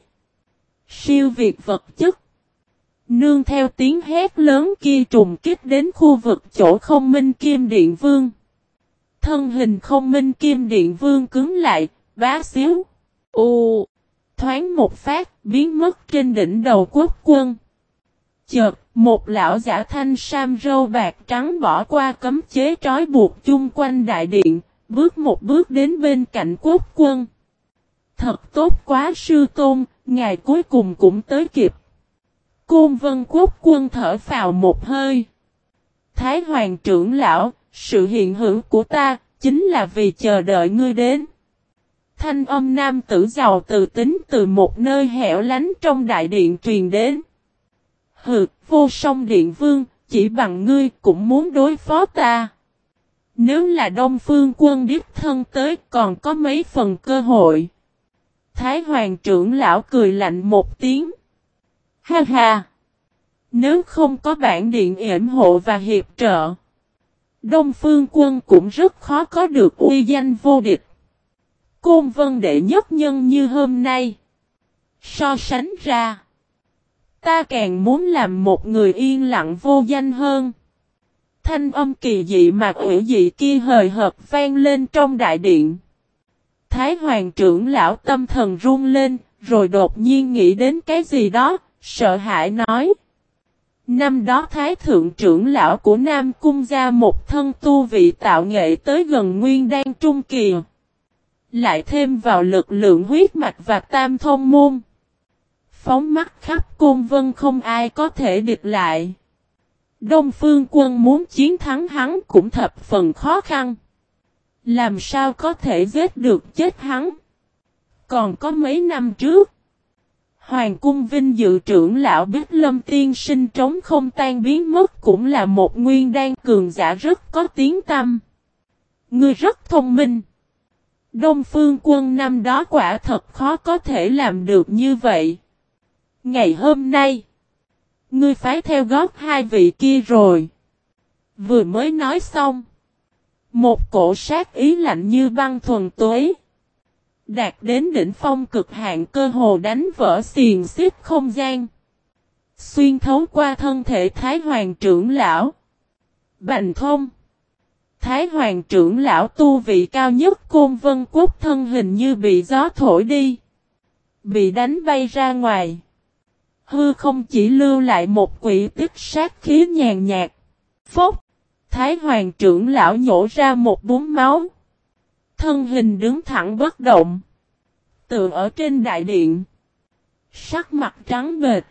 Siêu việt vật chất. Nương theo tiếng hét lớn kia trùng kích đến khu vực chỗ không minh kim điện vương. Thân hình không minh kim điện vương cứng lại, bá xíu. Ồ! Thoáng một phát, biến mất trên đỉnh đầu quốc quân. Chợt, một lão giả thanh sam râu bạc trắng bỏ qua cấm chế trói buộc chung quanh đại điện, bước một bước đến bên cạnh quốc quân. Thật tốt quá sư tôn, ngài cuối cùng cũng tới kịp. Côn Vân quốc quân thở phào một hơi. Thái hoàng trưởng lão, sự hiện hữu của ta, chính là vì chờ đợi ngươi đến. Thanh âm nam tử giàu từ tính từ một nơi hẻo lánh trong đại điện truyền đến. Hừ, vô song điện vương, chỉ bằng ngươi cũng muốn đối phó ta. Nếu là Đông Phương quân đích thân tới còn có mấy phần cơ hội. Thái hoàng trưởng lão cười lạnh một tiếng. Ha ha! Nếu không có bản điện yểm hộ và hiệp trợ, Đông Phương quân cũng rất khó có được uy danh vô địch. Côn Vân đệ nhất nhân như hôm nay. So sánh ra, ta càng muốn làm một người yên lặng vô danh hơn. Thanh âm kỳ dị mà ủy dị kia hời hợt vang lên trong đại điện. Thái hoàng trưởng lão tâm thần run lên, rồi đột nhiên nghĩ đến cái gì đó, sợ hãi nói. Năm đó Thái thượng trưởng lão của Nam Cung gia một thân tu vị tạo nghệ tới gần nguyên đan trung kỳ. Lại thêm vào lực lượng huyết mạch và tam thông môn. Phóng mắt khắp Côn Vân không ai có thể địch lại. Đông Phương quân muốn chiến thắng hắn cũng thập phần khó khăn. Làm sao có thể giết được chết hắn? Còn có mấy năm trước, Hoàng cung vinh dự trưởng lão Bích Lâm tiên sinh trống không tan biến mất cũng là một nguyên đan cường giả rất có tiếng tăm. Ngươi rất thông minh. Đông Phương quân năm đó quả thật khó có thể làm được như vậy. Ngày hôm nay, ngươi phái theo gót hai vị kia rồi. Vừa mới nói xong, một cổ sát ý lạnh như băng thuần túy, đạt đến đỉnh phong cực hạn cơ hồ đánh vỡ xiềng xích không gian. Xuyên thấu qua thân thể Thái hoàng trưởng lão. Bành thông. Thái hoàng trưởng lão tu vị cao nhất Côn Vân quốc thân hình như bị gió thổi đi. Bị đánh bay ra ngoài. Hư không chỉ lưu lại một quỷ tích sát khí nhàn nhạt. Phốc. Thái hoàng trưởng lão nhổ ra một búng máu. Thân hình đứng thẳng bất động. Tựa ở trên đại điện. Sắc mặt trắng bệch.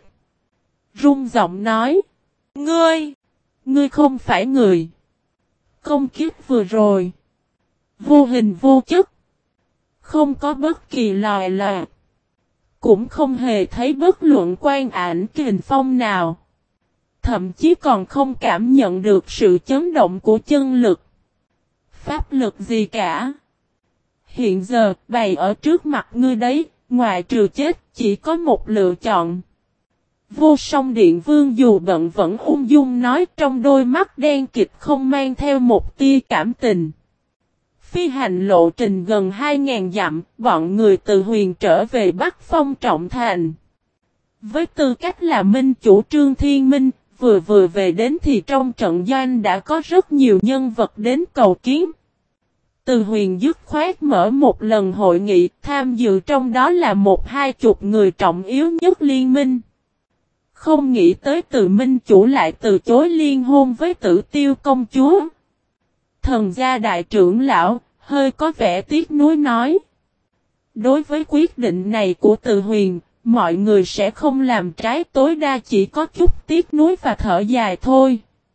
Run giọng nói. Ngươi. Ngươi không phải người. Công kiếp vừa rồi. Vô hình vô chất. Không có bất kỳ lòi lạc. Cũng không hề thấy bất luận quan ảnh kình phong nào. Thậm chí còn không cảm nhận được sự chấn động của chân lực. Pháp lực gì cả. Hiện giờ, bày ở trước mặt ngươi đấy, ngoài trừ chết, chỉ có một lựa chọn. Vô Song Điện Vương dù bận vẫn ung dung nói, trong đôi mắt đen kịt không mang theo một tia cảm tình. Phi hành lộ trình gần hai nghìn dặm, bọn người từ Huyền trở về Bắc Phong Trọng Thành. Với tư cách là minh chủ Trương Thiên Minh, vừa vừa về đến thì trong trận doanh đã có rất nhiều nhân vật đến cầu kiến. Từ Huyền dứt khoát mở một lần hội nghị, tham dự trong đó là một hai chục người trọng yếu nhất liên minh. Không nghĩ tới Từ minh chủ lại từ chối liên hôn với Tử Tiêu công chúa. Thần gia đại trưởng lão, hơi có vẻ tiếc nuối nói. Đối với quyết định này của Từ Huyền, mọi người sẽ không làm trái, tối đa chỉ có chút tiếc nuối và thở dài thôi.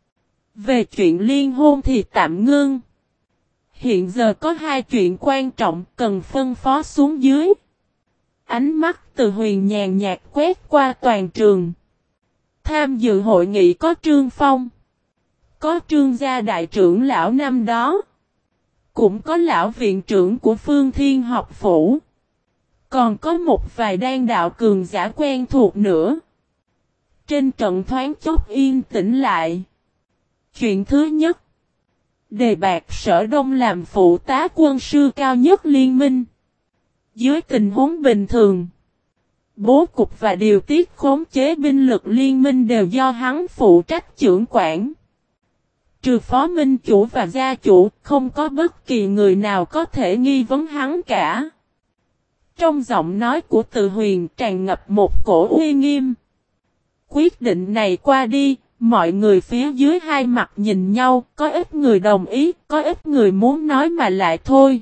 Về chuyện liên hôn thì tạm ngưng. Hiện giờ có hai chuyện quan trọng cần phân phó xuống dưới. Ánh mắt Từ Huyền nhàn nhạt quét qua toàn trường. Tham dự hội nghị có Trương Phong. Có Trương gia đại trưởng lão năm đó. Cũng có lão viện trưởng của Phương Thiên học phủ. Còn có một vài đan đạo cường giả quen thuộc nữa. Trên trận thoáng chốc yên tĩnh lại. Chuyện thứ nhất. Đề bạt Sở Đông làm phụ tá quân sư cao nhất liên minh. Dưới tình huống bình thường, bố cục và điều tiết khống chế binh lực liên minh đều do hắn phụ trách trưởng quản. Trừ phó minh chủ và gia chủ, không có bất kỳ người nào có thể nghi vấn hắn cả. Trong giọng nói của Từ Huyền tràn ngập một cổ uy nghiêm. Quyết định này qua đi, mọi người phía dưới hai mặt nhìn nhau, có ít người đồng ý, có ít người muốn nói mà lại thôi.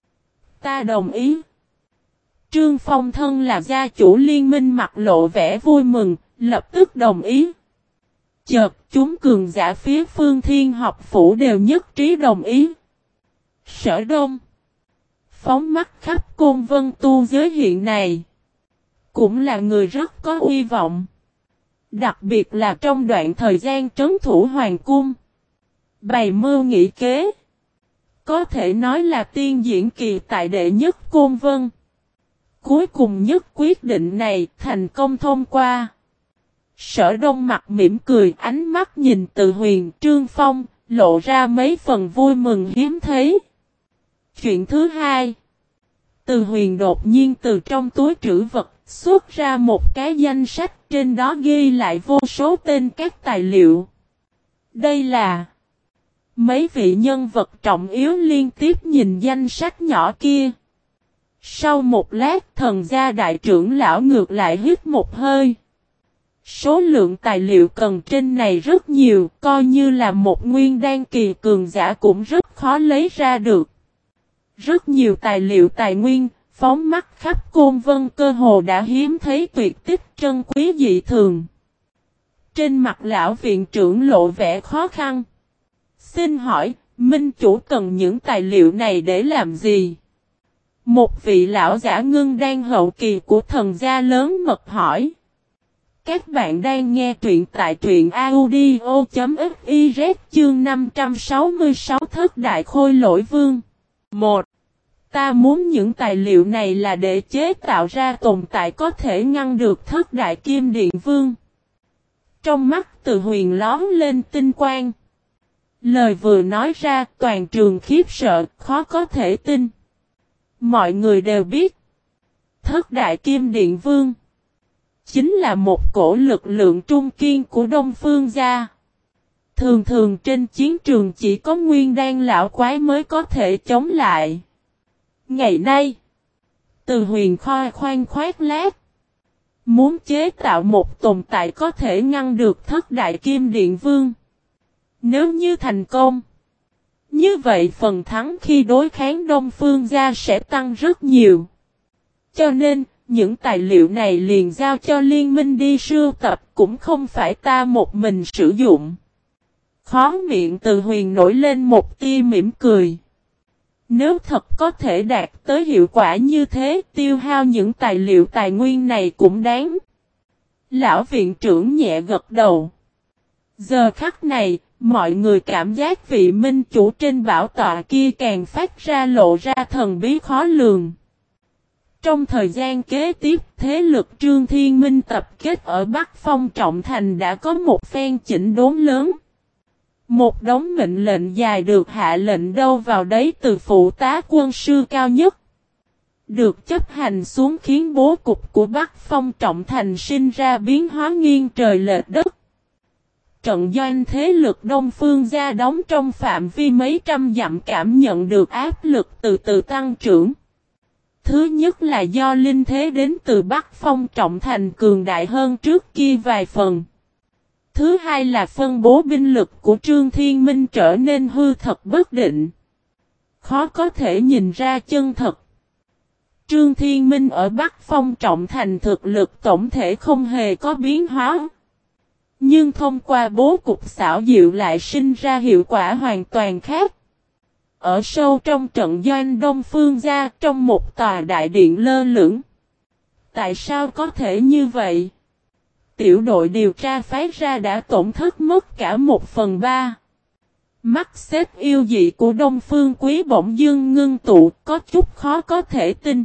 Ta đồng ý. Trương Phong thân là gia chủ liên minh mặt lộ vẻ vui mừng, lập tức đồng ý. Chợt chúng cường giả phía Phương Thiên học phủ đều nhất trí đồng ý. Sở Đông phóng mắt khắp Côn Vân tu giới hiện này. Cũng là người rất có uy vọng. Đặc biệt là trong đoạn thời gian trấn thủ hoàng cung. Bày mưu nghị kế. Có thể nói là tiên diễn kỳ tại đệ nhất Côn Vân. Cuối cùng nhất quyết định này thành công thông qua. Sở Đông mặt mỉm cười, ánh mắt nhìn Từ Huyền Trương Phong, lộ ra mấy phần vui mừng hiếm thấy. Chuyện thứ hai. Từ Huyền đột nhiên từ trong túi trữ vật xuất ra một cái danh sách, trên đó ghi lại vô số tên các tài liệu. Đây là mấy vị nhân vật trọng yếu liên tiếp nhìn danh sách nhỏ kia. Sau một lát thần gia đại trưởng lão ngược lại hít một hơi. Số lượng tài liệu cần trên này rất nhiều, coi như là một nguyên đan kỳ cường giả cũng rất khó lấy ra được. Rất nhiều tài liệu tài nguyên, phóng mắt khắp Côn Vân cơ hồ đã hiếm thấy tuyệt tích trân quý dị thường. Trên mặt lão viện trưởng lộ vẻ khó khăn. Xin hỏi, minh chủ cần những tài liệu này để làm gì? Một vị lão giả ngưng đan hậu kỳ của thần gia lớn mật hỏi. Các bạn đang nghe truyện tại truyện audio.fiz chương năm trăm sáu mươi sáu Thất Đại Khôi Lỗi Vương. một. Ta muốn những tài liệu này là để chế tạo ra tồn tại có thể ngăn được Thất Đại Kim Điện Vương. Trong mắt Từ Huyền lóm lên tinh quang. Lời vừa nói ra toàn trường khiếp sợ, khó có thể tin. Mọi người đều biết. Thất Đại Kim Điện Vương chính là một cổ lực lượng trung kiên của Đông Phương gia. Thường thường trên chiến trường chỉ có nguyên đan lão quái mới có thể chống lại. Ngày nay, Từ Huyền khoe khoang khoát lác. Muốn chế tạo một tồn tại có thể ngăn được Thất Đại Kim Điện Vương. Nếu như thành công, như vậy phần thắng khi đối kháng Đông Phương gia sẽ tăng rất nhiều. Cho nên, những tài liệu này liền giao cho liên minh đi sưu tập, cũng không phải ta một mình sử dụng. Khó miệng Từ Huyền nổi lên một tia mỉm cười. Nếu thật có thể đạt tới hiệu quả như thế, tiêu hao những tài liệu tài nguyên này cũng đáng. Lão viện trưởng nhẹ gật đầu. Giờ khắc này, mọi người cảm giác vị minh chủ trên bảo tọa kia càng phát ra lộ ra thần bí khó lường. Trong thời gian kế tiếp, thế lực Trương Thiên Minh tập kết ở Bắc Phong Trọng Thành đã có một phen chỉnh đốn lớn. Một đống mệnh lệnh dài được hạ lệnh đâu vào đấy từ phụ tá quân sư cao nhất. Được chấp hành xuống khiến bố cục của Bắc Phong Trọng Thành sinh ra biến hóa nghiêng trời lệch đất. Trận doanh thế lực Đông Phương gia đóng trong phạm vi mấy trăm dặm cảm nhận được áp lực từ từ tăng trưởng. Thứ nhất là do linh thế đến từ Bắc Phong Trọng Thành cường đại hơn trước kia vài phần. Thứ hai là phân bố binh lực của Trương Thiên Minh trở nên hư thật bất định. Khó có thể nhìn ra chân thật. Trương Thiên Minh ở Bắc Phong Trọng Thành thực lực tổng thể không hề có biến hóa. Nhưng thông qua bố cục xảo diệu lại sinh ra hiệu quả hoàn toàn khác. Ở sâu trong trận doanh Đông Phương gia trong một tòa đại điện lơ lửng. Tại sao có thể như vậy? Tiểu đội điều tra phái ra đã tổn thất mất cả một phần ba. Mắt xếp yêu dị của Đông Phương Quý bỗng dưng ngưng tụ có chút khó có thể tin.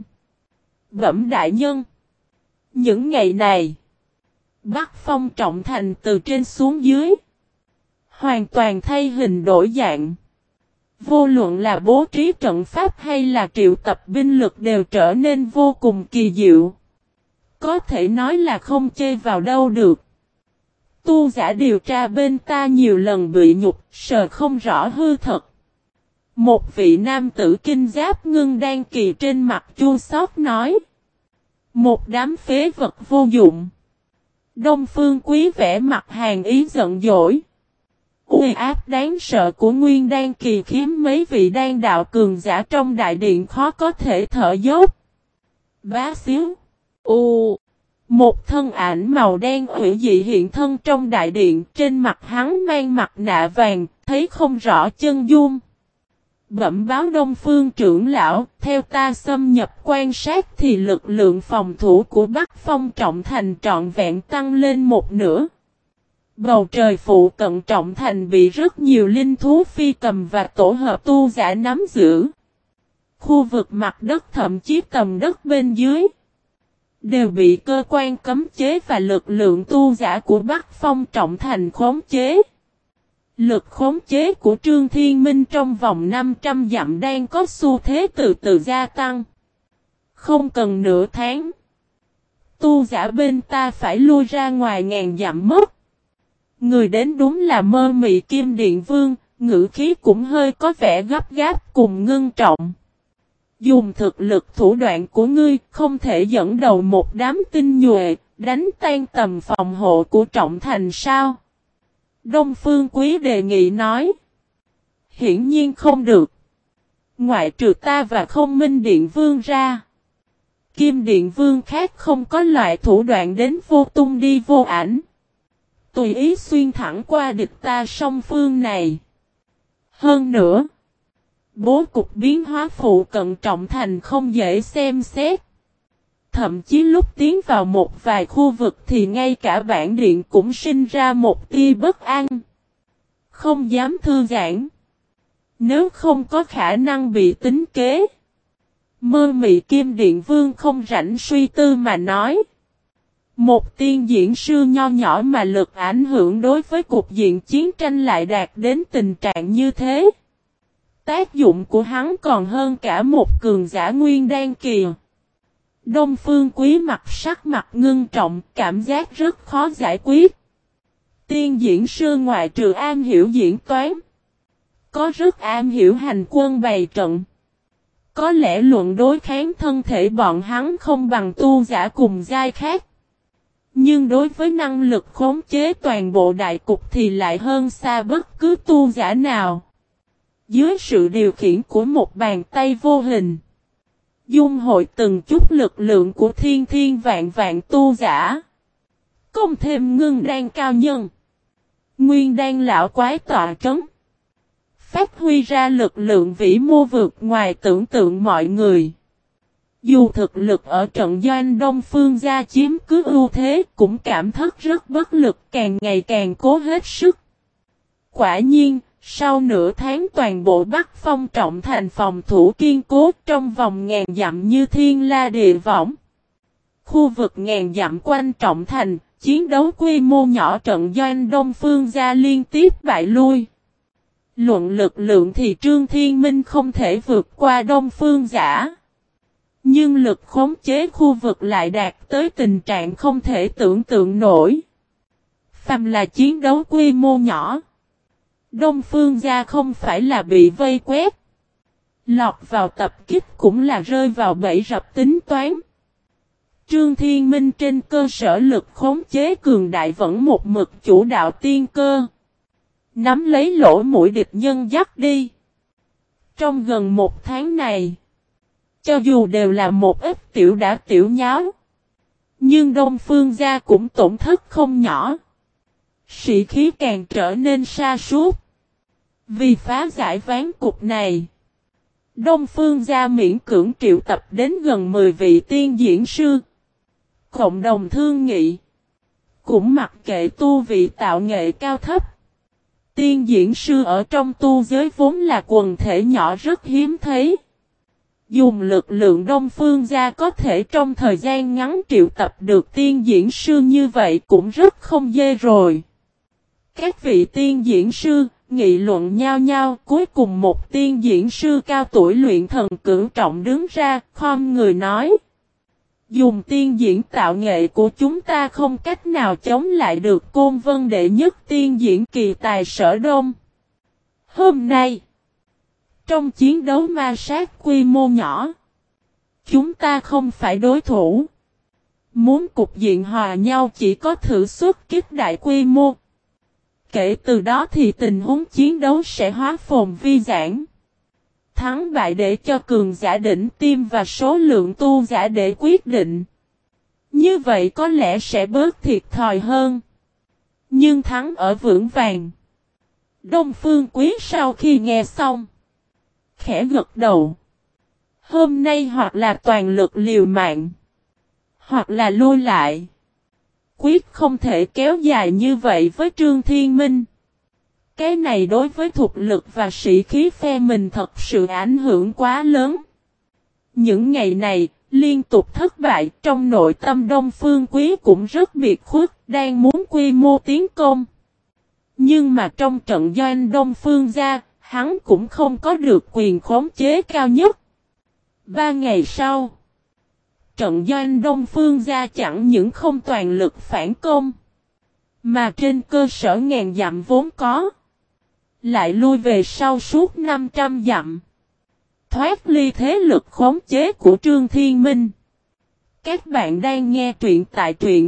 Bẩm đại nhân. Những ngày này, Bắc Phong Trọng Thành từ trên xuống dưới. Hoàn toàn thay hình đổi dạng. Vô luận là bố trí trận pháp hay là triệu tập binh lực đều trở nên vô cùng kỳ diệu. Có thể nói là không chê vào đâu được. Tu giả điều tra bên ta nhiều lần bị nhục, sợ không rõ hư thật. Một vị nam tử kinh giáp ngưng đan kỳ trên mặt chua xót nói. Một đám phế vật vô dụng. Đông Phương Quý vẻ mặt hàn ý giận dỗi. Uy áp đáng sợ của nguyên đan kỳ khiến mấy vị đan đạo cường giả trong đại điện khó có thể thở dốc. Bá xíu. U. Một thân ảnh màu đen hủy dị hiện thân trong đại điện, trên mặt hắn mang mặt nạ vàng, thấy không rõ chân dung. Bẩm báo Đông Phương trưởng lão, theo ta xâm nhập quan sát thì lực lượng phòng thủ của Bắc Phong Trọng Thành trọn vẹn tăng lên một nửa. Bầu trời phụ cận Trọng Thành bị rất nhiều linh thú phi cầm và tổ hợp tu giả nắm giữ. Khu vực mặt đất thậm chí tầm đất bên dưới đều bị cơ quan cấm chế và lực lượng tu giả của Bắc Phong Trọng Thành khống chế. Lực khống chế của Trương Thiên Minh trong vòng năm trăm dặm đang có xu thế từ từ gia tăng. Không cần nửa tháng, tu giả bên ta phải lui ra ngoài ngàn dặm mất. Người đến đúng là Mơ Mị Kim Điện Vương, ngữ khí cũng hơi có vẻ gấp gáp cùng ngưng trọng. Dùng thực lực thủ đoạn của ngươi không thể dẫn đầu một đám tinh nhuệ, đánh tan tầm phòng hộ của Trọng Thành sao? Đông Phương Quý đề nghị nói. Hiển nhiên không được. Ngoại trừ ta và Không Minh Điện Vương ra, Kim Điện Vương khác không có loại thủ đoạn đến vô tung đi vô ảnh. Tùy ý xuyên thẳng qua địch ta song phương này. Hơn nữa, bố cục biến hóa phụ cận Trọng Thành không dễ xem xét. Thậm chí lúc tiến vào một vài khu vực thì ngay cả bản điện cũng sinh ra một tia bất an. Không dám thư giãn. Nếu không có khả năng bị tính kế. Mơ Mị Kim Điện Vương không rảnh suy tư mà nói. Một tiên diễn sư nho nhỏ mà lực ảnh hưởng đối với cục diện chiến tranh lại đạt đến tình trạng như thế. Tác dụng của hắn còn hơn cả một cường giả nguyên đan kỳ. Đông Phương Quý mặt sắc mặt ngưng trọng, cảm giác rất khó giải quyết. Tiên diễn sư ngoại trừ am hiểu diễn toán, có rất am hiểu hành quân bày trận. Có lẽ luận đối kháng thân thể bọn hắn không bằng tu giả cùng giai khác. Nhưng đối với năng lực khống chế toàn bộ đại cục thì lại hơn xa bất cứ tu giả nào. Dưới sự điều khiển của một bàn tay vô hình, dung hội từng chút lực lượng của thiên thiên vạn vạn tu giả. Công thêm ngưng đan cao nhân, nguyên đan lão quái tọa trấn. Phát huy ra lực lượng vĩ mô vượt ngoài tưởng tượng mọi người. Dù thực lực ở trận doanh Đông Phương gia chiếm cứ ưu thế cũng cảm thấy rất bất lực, càng ngày càng cố hết sức. Quả nhiên, sau nửa tháng toàn bộ Bắc Phong Trọng Thành phòng thủ kiên cố trong vòng ngàn dặm như thiên la địa võng. Khu vực ngàn dặm quanh Trọng Thành, chiến đấu quy mô nhỏ trận doanh Đông Phương gia liên tiếp bại lui. Luận lực lượng thì Trương Thiên Minh không thể vượt qua Đông Phương giả. Nhưng lực khống chế khu vực lại đạt tới tình trạng không thể tưởng tượng nổi. Phàm là chiến đấu quy mô nhỏ. Đông Phương gia không phải là bị vây quét. Lọt vào tập kích cũng là rơi vào bẫy rập tính toán. Trương Thiên Minh trên cơ sở lực khống chế cường đại vẫn một mực chủ đạo tiên cơ. Nắm lấy lỗ mũi địch nhân dắt đi. Trong gần một tháng này, cho dù đều là một ít tiểu đã tiểu nháo, nhưng Đông Phương gia cũng tổn thất không nhỏ. Sĩ khí càng trở nên sa sút. Vì phá giải ván cục này, Đông Phương gia miễn cưỡng triệu tập đến gần mười vị tiên diễn sư. Cộng đồng thương nghị. Cũng mặc kệ tu vị tạo nghệ cao thấp. Tiên diễn sư ở trong tu giới vốn là quần thể nhỏ rất hiếm thấy. Dùng lực lượng Đông Phương gia có thể trong thời gian ngắn triệu tập được tiên diễn sư như vậy cũng rất không dễ rồi. Các vị tiên diễn sư nghị luận nhau nhau, cuối cùng một tiên diễn sư cao tuổi luyện thần cửu trọng đứng ra, khom người nói. Dùng tiên diễn tạo nghệ của chúng ta không cách nào chống lại được Côn Vân đệ nhất tiên diễn kỳ tài Sở Đông. Hôm nay, trong chiến đấu ma sát quy mô nhỏ, chúng ta không phải đối thủ. Muốn cục diện hòa nhau chỉ có thử xuất kích đại quy mô. Kể từ đó thì tình huống chiến đấu sẽ hóa phồn vi giảng. Thắng bại để cho cường giả đỉnh tiêm và số lượng tu giả để quyết định. Như vậy có lẽ sẽ bớt thiệt thòi hơn. Nhưng thắng ở vững vàng. Đông Phương Quý sau khi nghe xong, khẽ gật đầu. Hôm nay hoặc là toàn lực liều mạng, hoặc là lui lại. Quyết không thể kéo dài như vậy với Trương Thiên Minh. Cái này đối với thuộc lực và sĩ khí phe mình thật sự ảnh hưởng quá lớn. Những ngày này, liên tục thất bại trong nội tâm Đông Phương Quý cũng rất biệt khuất, đang muốn quy mô tiến công. Nhưng mà trong trận doanh Đông Phương gia, hắn cũng không có được quyền khống chế cao nhất. Ba ngày sau, trận doanh Đông Phương gia chẳng những không toàn lực phản công, mà trên cơ sở ngàn dặm vốn có, lại lui về sau suốt năm trăm dặm. Thoát ly thế lực khống chế của Trương Thiên Minh. Các bạn đang nghe truyện tại truyện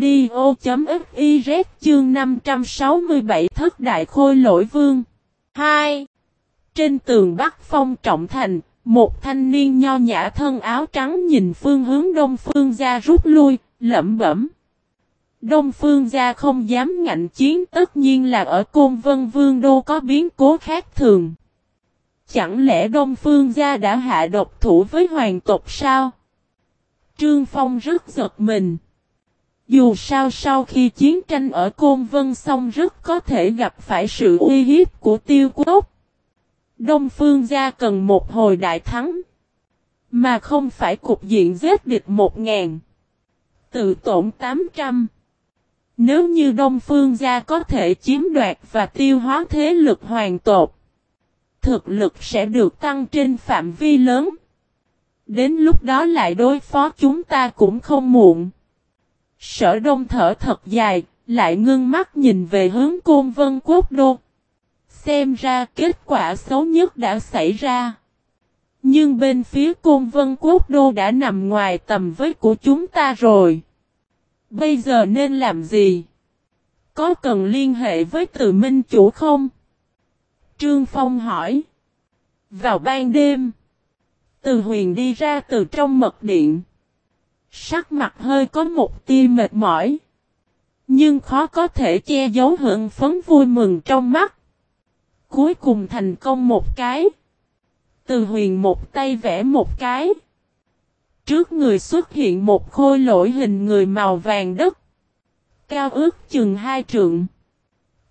audio.fiz chương năm trăm sáu mươi bảy Thất Đại Khôi Lỗi Vương. hai. Trên tường Bắc Phong Trọng Thành, một thanh niên nho nhã thân áo trắng nhìn phương hướng Đông Phương gia rút lui, lẩm bẩm. Đông Phương gia không dám ngạnh chiến, tất nhiên là ở Côn Vân Vương đô có biến cố khác thường. Chẳng lẽ Đông Phương gia đã hạ độc thủ với hoàng tộc sao? Trương Phong rất giật mình. Dù sao sau khi chiến tranh ở Côn Vân xong rất có thể gặp phải sự uy hiếp của Tiêu Quốc. Đông Phương gia cần một hồi đại thắng, mà không phải cục diện giết địch một ngàn, tự tổn tám trăm. Nếu như Đông Phương gia có thể chiếm đoạt và tiêu hóa thế lực hoàng tộc, thực lực sẽ được tăng trên phạm vi lớn. Đến lúc đó lại đối phó chúng ta cũng không muộn. Sở Đông thở thật dài, lại ngưng mắt nhìn về hướng Côn Vân Quốc đô. Xem ra kết quả xấu nhất đã xảy ra. Nhưng bên phía Côn Vân Quốc đô đã nằm ngoài tầm với của chúng ta rồi. Bây giờ nên làm gì? Có cần liên hệ với Từ Minh Chủ không? Trương Phong hỏi. Vào ban đêm, Từ Huyền đi ra từ trong mật điện. Sắc mặt hơi có một tia mệt mỏi, nhưng khó có thể che giấu hưng phấn vui mừng trong mắt. Cuối cùng thành công một cái. Từ Huyền một tay vẽ một cái. Trước người xuất hiện một khôi lỗi hình người màu vàng đất. Cao ước chừng hai trượng.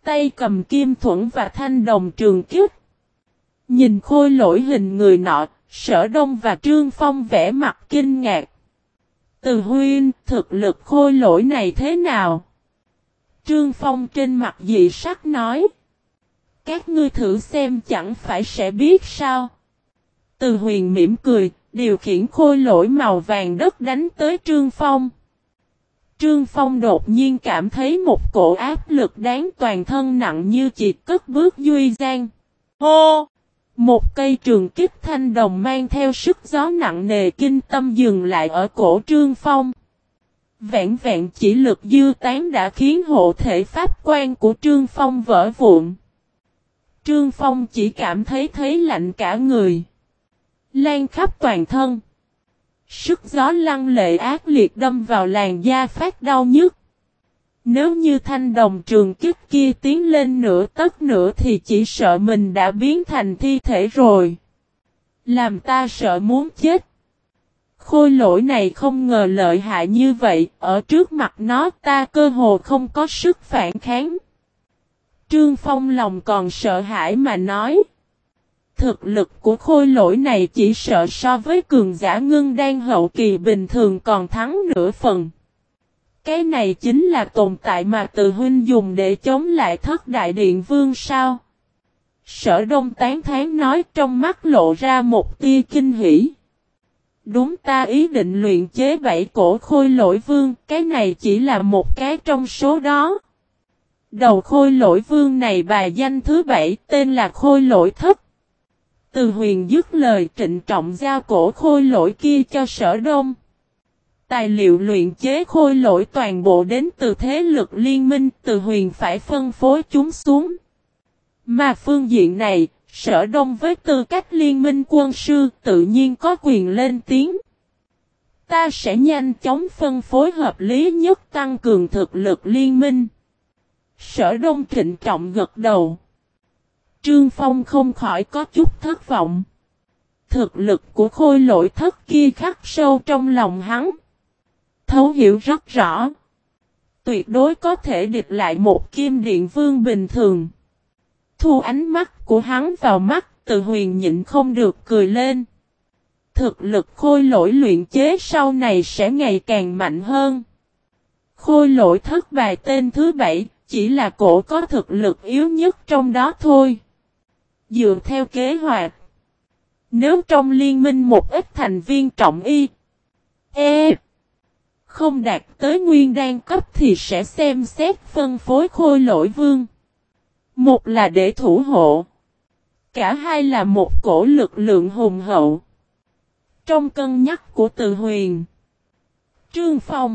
tay cầm kim thuẫn và thanh đồng trường kích. Nhìn khôi lỗi hình người nọ, Sở Đông và Trương Phong vẽ mặt kinh ngạc. Từ huynh, thực lực khôi lỗi này thế nào? Trương Phong trên mặt dị sắc nói. Các ngươi thử xem chẳng phải sẽ biết sao. Từ huyền mỉm cười, điều khiển khôi lỗi màu vàng đất đánh tới Trương Phong. Trương Phong đột nhiên cảm thấy một cổ áp lực đáng toàn thân nặng như chỉ cất bước duy gian. Hô! Một cây trường kích thanh đồng mang theo sức gió nặng nề kinh tâm dừng lại ở cổ Trương Phong. Vẹn vẹn chỉ lực dư tán đã khiến hộ thể pháp quan của Trương Phong vỡ vụn. Trương Phong chỉ cảm thấy thấy lạnh cả người. Lan khắp toàn thân. Sức gió lăng lệ ác liệt đâm vào làn da phát đau nhức. Nếu như thanh đồng trường kích kia tiến lên nửa tấc nữa thì chỉ sợ mình đã biến thành thi thể rồi. Làm ta sợ muốn chết. Khôi lỗi này không ngờ lợi hại như vậy, ở trước mặt nó ta cơ hồ không có sức phản kháng. Trương Phong lòng còn sợ hãi mà nói. Thực lực của khôi lỗi này chỉ sợ so với cường giả ngưng đan hậu kỳ bình thường còn thắng nửa phần. Cái này chính là tồn tại mà Từ huynh dùng để chống lại Thất Đại Điện Vương sao? Sở Đông tán thán nói, trong mắt lộ ra một tia kinh hỉ. Đúng, ta ý định luyện chế bảy cổ khôi lỗi vương, cái này chỉ là một cái trong số đó. Đầu khôi lỗi vương này bài danh thứ bảy, tên là khôi lỗi thất. Từ huyền dứt lời trịnh trọng giao cổ khôi lỗi kia cho Sở Đông. Tài liệu luyện chế khôi lỗi toàn bộ đến từ thế lực liên minh, Từ huyền phải phân phối chúng xuống. Mà phương diện này, Sở Đông với tư cách liên minh quân sư tự nhiên có quyền lên tiếng. Ta sẽ nhanh chóng phân phối hợp lý nhất tăng cường thực lực liên minh. Sở Đông trịnh trọng gật đầu. Trương Phong không khỏi có chút thất vọng. Thực lực của khôi lỗi thất kia khắc sâu trong lòng hắn. Thấu hiểu rất rõ. Tuyệt đối có thể địch lại một kim điện vương bình thường. Thu ánh mắt của hắn vào mắt, Từ huyền nhịn không được cười lên. Thực lực khôi lỗi luyện chế sau này sẽ ngày càng mạnh hơn. Khôi lỗi thất bài tên thứ bảy, chỉ là cổ có thực lực yếu nhất trong đó thôi. Dựa theo kế hoạch, nếu trong liên minh một ít thành viên trọng y, e, không đạt tới nguyên đan cấp thì sẽ xem xét phân phối khôi lỗi vương. Một là để thủ hộ, cả hai là một cổ lực lượng hùng hậu. Trong cân nhắc của Từ huyền, Trương Phong,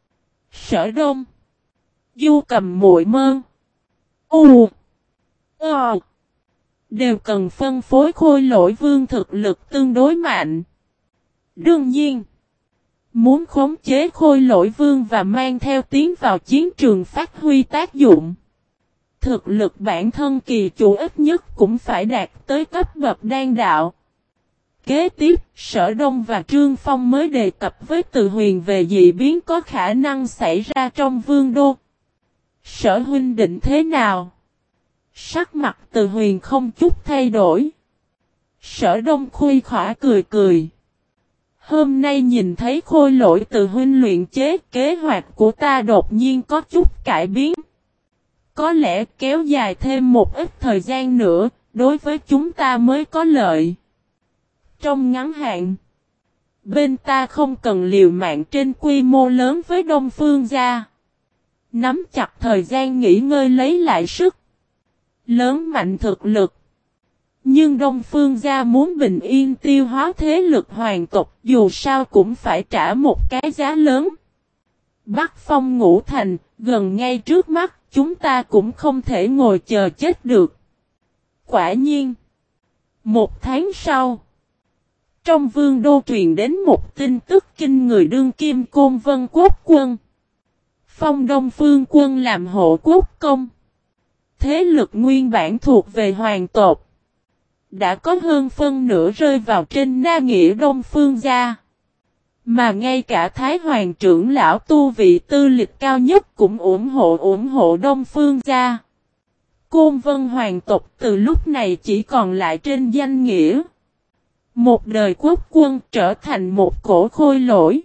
Sở Đông, Du Cầm Muội Mơ, U, Ờ, đều cần phân phối khôi lỗi vương thực lực tương đối mạnh. Đương nhiên, muốn khống chế khôi lỗi vương và mang theo tiến vào chiến trường phát huy tác dụng, thực lực bản thân kỳ chủ ít nhất cũng phải đạt tới cấp bậc đan đạo. Kế tiếp, Sở Đông và Trương Phong mới đề cập với Từ huyền về dị biến có khả năng xảy ra trong vương đô. Sở huynh định thế nào? Sắc mặt Từ huyền không chút thay đổi. Sở Đông khuy khỏa cười cười. Hôm nay nhìn thấy khôi lỗi Từ huynh luyện chế, kế hoạch của ta đột nhiên có chút cải biến. Có lẽ kéo dài thêm một ít thời gian nữa, đối với chúng ta mới có lợi. Trong ngắn hạn, bên ta không cần liều mạng trên quy mô lớn với Đông Phương gia. Nắm chặt thời gian nghỉ ngơi lấy lại sức. Lớn mạnh thực lực. Nhưng Đông Phương gia muốn bình yên tiêu hóa thế lực hoàng tộc, dù sao cũng phải trả một cái giá lớn. Bắc Phong Ngũ Thành, gần ngay trước mắt, chúng ta cũng không thể ngồi chờ chết được. Quả nhiên, một tháng sau, trong vương đô truyền đến một tin tức kinh người, đương kim Côn Vân Quốc quân phong Đông Phương quân làm hộ quốc công. Thế lực nguyên bản thuộc về hoàng tộc, đã có hơn phân nửa rơi vào trên na nghĩa Đông Phương gia. Mà ngay cả Thái Hoàng trưởng lão tu vị tư lịch cao nhất cũng ủng hộ ủng hộ Đông Phương gia. Côn Vân hoàng tộc từ lúc này chỉ còn lại trên danh nghĩa. Một đời quốc quân trở thành một cổ khôi lỗi.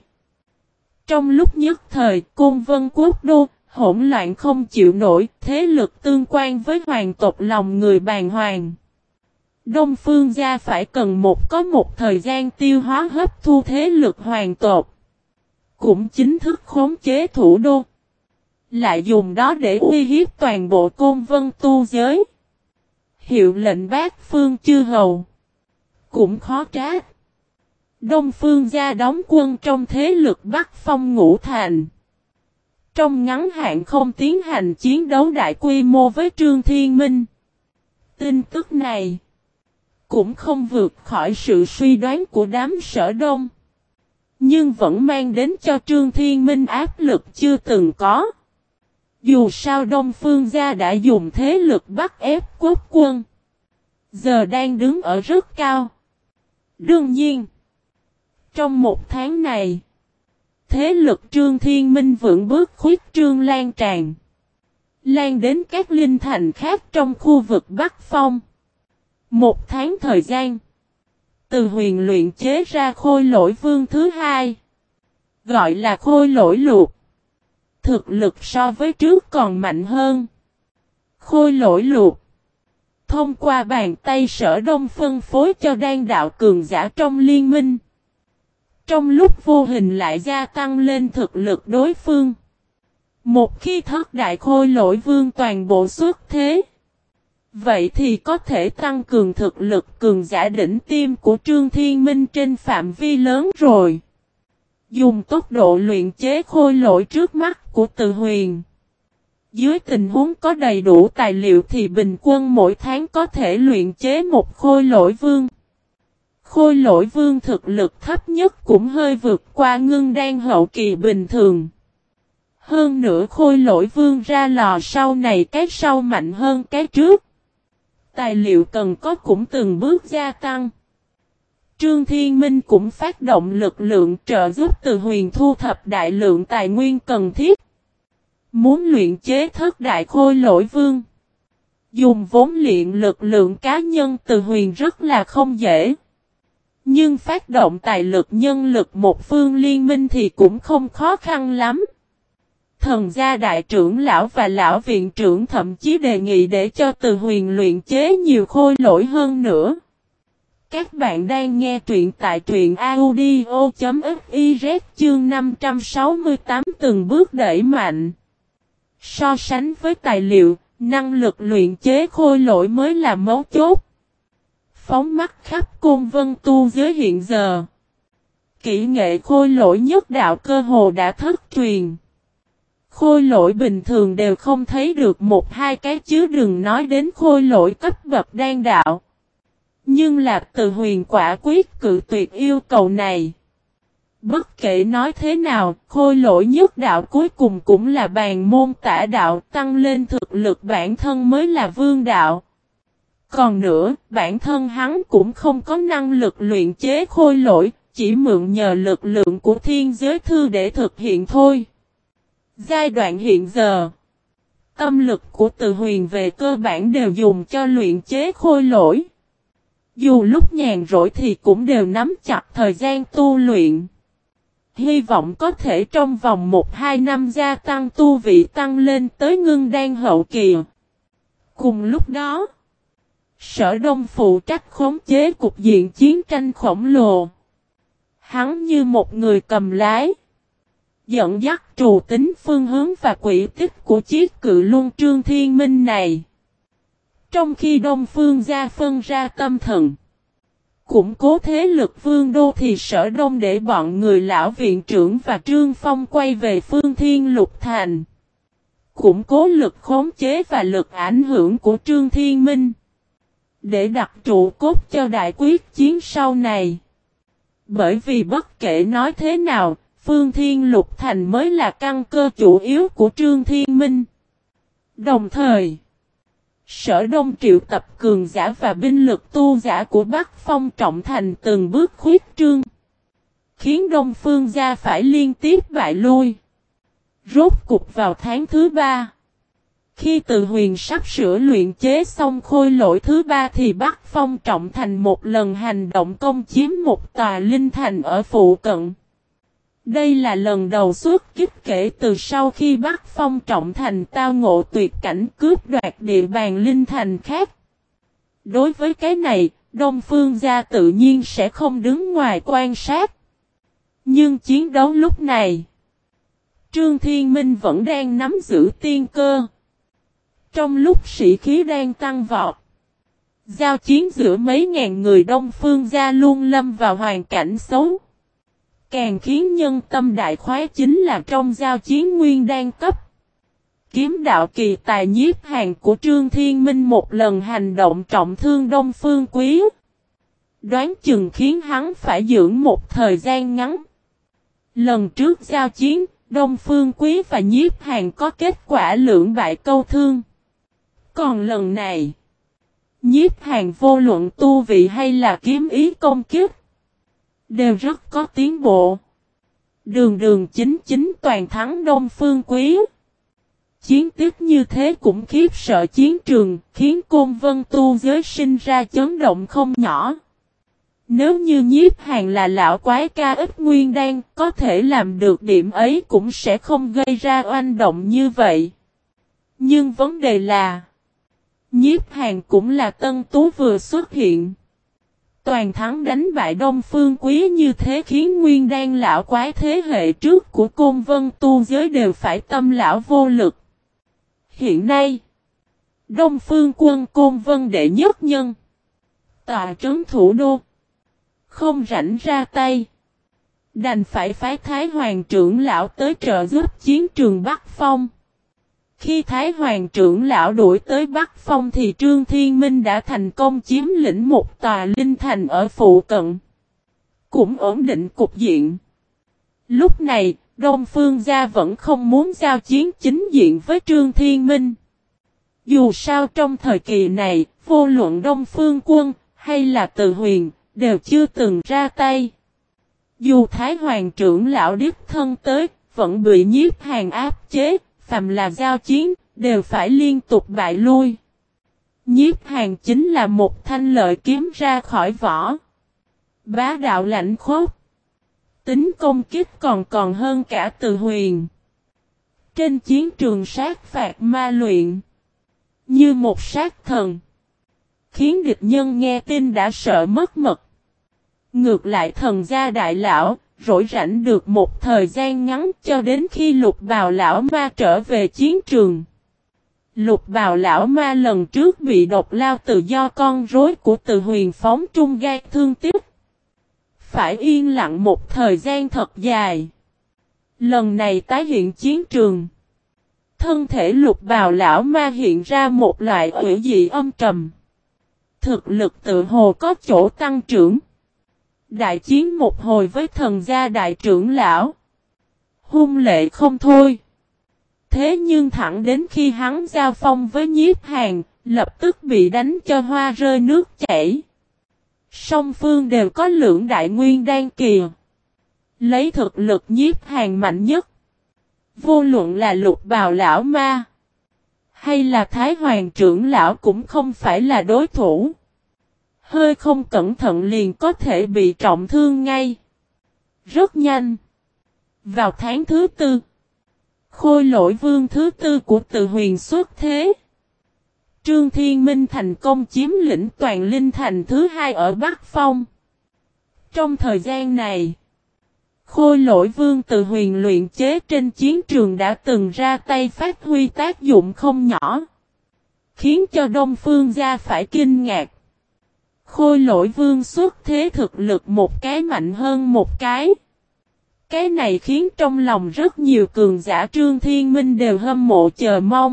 Trong lúc nhất thời, Côn Vân quốc đô, hỗn loạn không chịu nổi, thế lực tương quan với hoàng tộc lòng người bàng hoàng. Đông Phương gia phải cần một có một thời gian tiêu hóa hấp thu thế lực hoàng tộc. Cũng chính thức khống chế thủ đô. Lại dùng đó để uy hiếp toàn bộ Côn Vân tu giới. Hiệu lệnh bát phương chư hầu. Cũng khó trách. Đông Phương gia đóng quân trong thế lực Bắc Phong Ngũ Thành. Trong ngắn hạn không tiến hành chiến đấu đại quy mô với Trương Thiên Minh. Tin tức này cũng không vượt khỏi sự suy đoán của đám Sở Đông. Nhưng vẫn mang đến cho Trương Thiên Minh áp lực chưa từng có. Dù sao Đông Phương gia đã dùng thế lực bắt ép quốc quân. Giờ đang đứng ở rất cao. Đương nhiên, trong một tháng này, thế lực Trương Thiên Minh vững bước khuyết trương lan tràn. Lan đến các linh thành khác trong khu vực Bắc Phong. Một tháng thời gian, Từ Huyền luyện chế ra khôi lỗi vương thứ hai. Gọi là khôi lỗi luộc. Thực lực so với trước còn mạnh hơn. Khôi lỗi luộc. Thông qua bàn tay Sở Đông phân phối cho đan đạo cường giả trong liên minh. Trong lúc vô hình lại gia tăng lên thực lực đối phương. Một khi thất đại khôi lỗi vương toàn bộ xuất thế. Vậy thì có thể tăng cường thực lực cường giả đỉnh tiêm của Trương Thiên Minh trên phạm vi lớn rồi. Dùng tốc độ luyện chế khôi lỗi trước mắt của Từ Huyền. Dưới tình huống có đầy đủ tài liệu thì bình quân mỗi tháng có thể luyện chế một khôi lỗi vương. Khôi lỗi vương thực lực thấp nhất cũng hơi vượt qua ngưng đan hậu kỳ bình thường. Hơn nữa khôi lỗi vương ra lò sau này cái sau mạnh hơn cái trước. Tài liệu cần có cũng từng bước gia tăng. Trương Thiên Minh cũng phát động lực lượng trợ giúp Từ Huyền thu thập đại lượng tài nguyên cần thiết. Muốn luyện chế thất đại khôi lỗi vương. Dùng vốn luyện lực lượng cá nhân Từ Huyền rất là không dễ. Nhưng phát động tài lực nhân lực một phương liên minh thì cũng không khó khăn lắm. Thần gia đại trưởng lão và lão viện trưởng thậm chí đề nghị để cho Từ Huyền luyện chế nhiều khôi lỗi hơn nữa. Các bạn đang nghe truyện tại truyện audio.fiz chương năm trăm sáu mươi tám từng bước đẩy mạnh. So sánh với tài liệu, năng lực luyện chế khôi lỗi mới là mấu chốt. Phóng mắt khắp Côn Vân tu giới hiện giờ. Kỹ nghệ khôi lỗi nhất đạo cơ hồ đã thất truyền. Khôi lỗi bình thường đều không thấy được một hai cái chứ đừng nói đến khôi lỗi cấp bậc đan đạo. Nhưng là Từ Huyền quả quyết cự tuyệt yêu cầu này. Bất kể nói thế nào, khôi lỗi nhất đạo cuối cùng cũng là bàn môn tả đạo, tăng lên thực lực bản thân mới là vương đạo. Còn nữa, bản thân hắn cũng không có năng lực luyện chế khôi lỗi, chỉ mượn nhờ lực lượng của thiên giới thư để thực hiện thôi. Giai đoạn hiện giờ, tâm lực của Từ Huyền về cơ bản đều dùng cho luyện chế khôi lỗi. Dù lúc nhàn rỗi thì cũng đều nắm chặt thời gian tu luyện. Hy vọng có thể trong vòng một hai năm gia tăng tu vị tăng lên tới ngưng đan hậu kỳ. Cùng lúc đó, Sở Đông phụ trách khống chế cục diện chiến tranh khổng lồ. Hắn như một người cầm lái, dẫn dắt trù tính phương hướng và quỹ tích của chiếc cự luân Trương Thiên Minh này. Trong khi Đông Phương gia phân ra tâm thần, củng cố thế lực vương đô thì Sở Đông để bọn người lão viện trưởng và Trương Phong quay về Phương Thiên Lục Thành. Củng cố lực khống chế và lực ảnh hưởng của Trương Thiên Minh. Để đặt trụ cốt cho đại quyết chiến sau này. Bởi vì bất kể nói thế nào, Phương Thiên Lục Thành mới là căn cơ chủ yếu của Trương Thiên Minh. Đồng thời, Sở Đông triệu tập cường giả và binh lực tu giả của Bắc Phong trọng thành từng bước khuyết trương. Khiến Đông Phương gia phải liên tiếp bại lui. Rốt cục vào tháng thứ ba, Khi Từ Huyền sắp sửa luyện chế xong khôi lỗi thứ ba thì Bắc Phong Trọng Thành một lần hành động công chiếm một tòa linh thành ở phụ cận. Đây là lần đầu xuất kích kể từ sau khi Bắc Phong Trọng Thành tao ngộ tuyệt cảnh cướp đoạt địa bàn linh thành khác. Đối với cái này, Đông Phương gia tự nhiên sẽ không đứng ngoài quan sát. Nhưng chiến đấu lúc này, Trương Thiên Minh vẫn đang nắm giữ tiên cơ. Trong lúc sĩ khí đang tăng vọt, giao chiến giữa mấy ngàn người Đông Phương gia luôn lâm vào hoàn cảnh xấu. Càng khiến nhân tâm đại khoái chính là trong giao chiến nguyên đan cấp. Kiếm đạo kỳ tài nhiếp hàng của Trương Thiên Minh một lần hành động trọng thương Đông Phương Quý. Đoán chừng khiến hắn phải dưỡng một thời gian ngắn. Lần trước giao chiến, Đông Phương Quý và nhiếp hàng có kết quả lưỡng bại câu thương. Còn lần này, nhiếp hàng vô luận tu vị hay là kiếm ý công kích, đều rất có tiến bộ. Đường đường chính chính toàn thắng Đông Phương Quý. Chiến tích như thế cũng khiếp sợ chiến trường, khiến Côn Vân tu giới sinh ra chấn động không nhỏ. Nếu như nhiếp hàng là lão quái ca ít nguyên đan, có thể làm được điểm ấy cũng sẽ không gây ra oanh động như vậy. Nhưng vấn đề là, nhiếp hàng cũng là tân tú vừa xuất hiện. Toàn thắng đánh bại Đông Phương Quý như thế khiến nguyên đan lão quái thế hệ trước của Côn Vân tu giới đều phải tâm lão vô lực. Hiện nay, Đông Phương quân Côn Vân đệ nhất nhân, tọa trấn thủ đô, không rảnh ra tay, đành phải phái Thái Hoàng trưởng lão tới trợ giúp chiến trường Bắc Phong. Khi Thái Hoàng trưởng lão đuổi tới Bắc Phong thì Trương Thiên Minh đã thành công chiếm lĩnh một tòa linh thành ở phụ cận, cũng ổn định cục diện. Lúc này, Đông Phương gia vẫn không muốn giao chiến chính diện với Trương Thiên Minh. Dù sao trong thời kỳ này, vô luận Đông Phương quân hay là Từ Huyền đều chưa từng ra tay. Dù Thái Hoàng trưởng lão đích thân tới, vẫn bị nhiếp hàng áp chế, phàm là giao chiến, đều phải liên tục bại lui. Nhiếp hàng chính là một thanh lợi kiếm ra khỏi vỏ. Bá đạo lạnh khốc. Tính công kích còn còn hơn cả Từ Huyền. Trên chiến trường sát phạt ma luyện, như một sát thần, khiến địch nhân nghe tin đã sợ mất mật. Ngược lại thần gia đại lão, rỗi rảnh được một thời gian ngắn cho đến khi Lục Bào lão ma trở về chiến trường. Lục Bào lão ma lần trước bị độc lao tự do con rối của Từ Huyền phóng trung gây thương tiếc, phải yên lặng một thời gian thật dài. Lần này tái hiện chiến trường, thân thể Lục Bào lão ma hiện ra một loại ủy dị âm trầm. Thực lực tự hồ có chỗ tăng trưởng. Đại chiến một hồi với thần gia đại trưởng lão, hung lệ không thôi. Thế nhưng thẳng đến khi hắn giao phong với nhiếp hàng, lập tức bị đánh cho hoa rơi nước chảy. Song phương đều có lượng đại nguyên đan kỳ. Lấy thực lực nhiếp hàng mạnh nhất, vô luận là Lục Bào lão ma hay là Thái Hoàng trưởng lão cũng không phải là đối thủ. Hơi không cẩn thận liền có thể bị trọng thương ngay. Rất nhanh, vào tháng thứ tư, khôi lỗi vương thứ tư của Từ Huyền xuất thế. Trương Thiên Minh thành công chiếm lĩnh toàn linh thành thứ hai ở Bắc Phong. Trong thời gian này, khôi lỗi vương Từ Huyền luyện chế trên chiến trường đã từng ra tay phát huy tác dụng không nhỏ, khiến cho Đông Phương gia phải kinh ngạc. Khôi lỗi vương xuất thế thực lực một cái mạnh hơn một cái. Cái này khiến trong lòng rất nhiều cường giả Trương Thiên Minh đều hâm mộ chờ mong.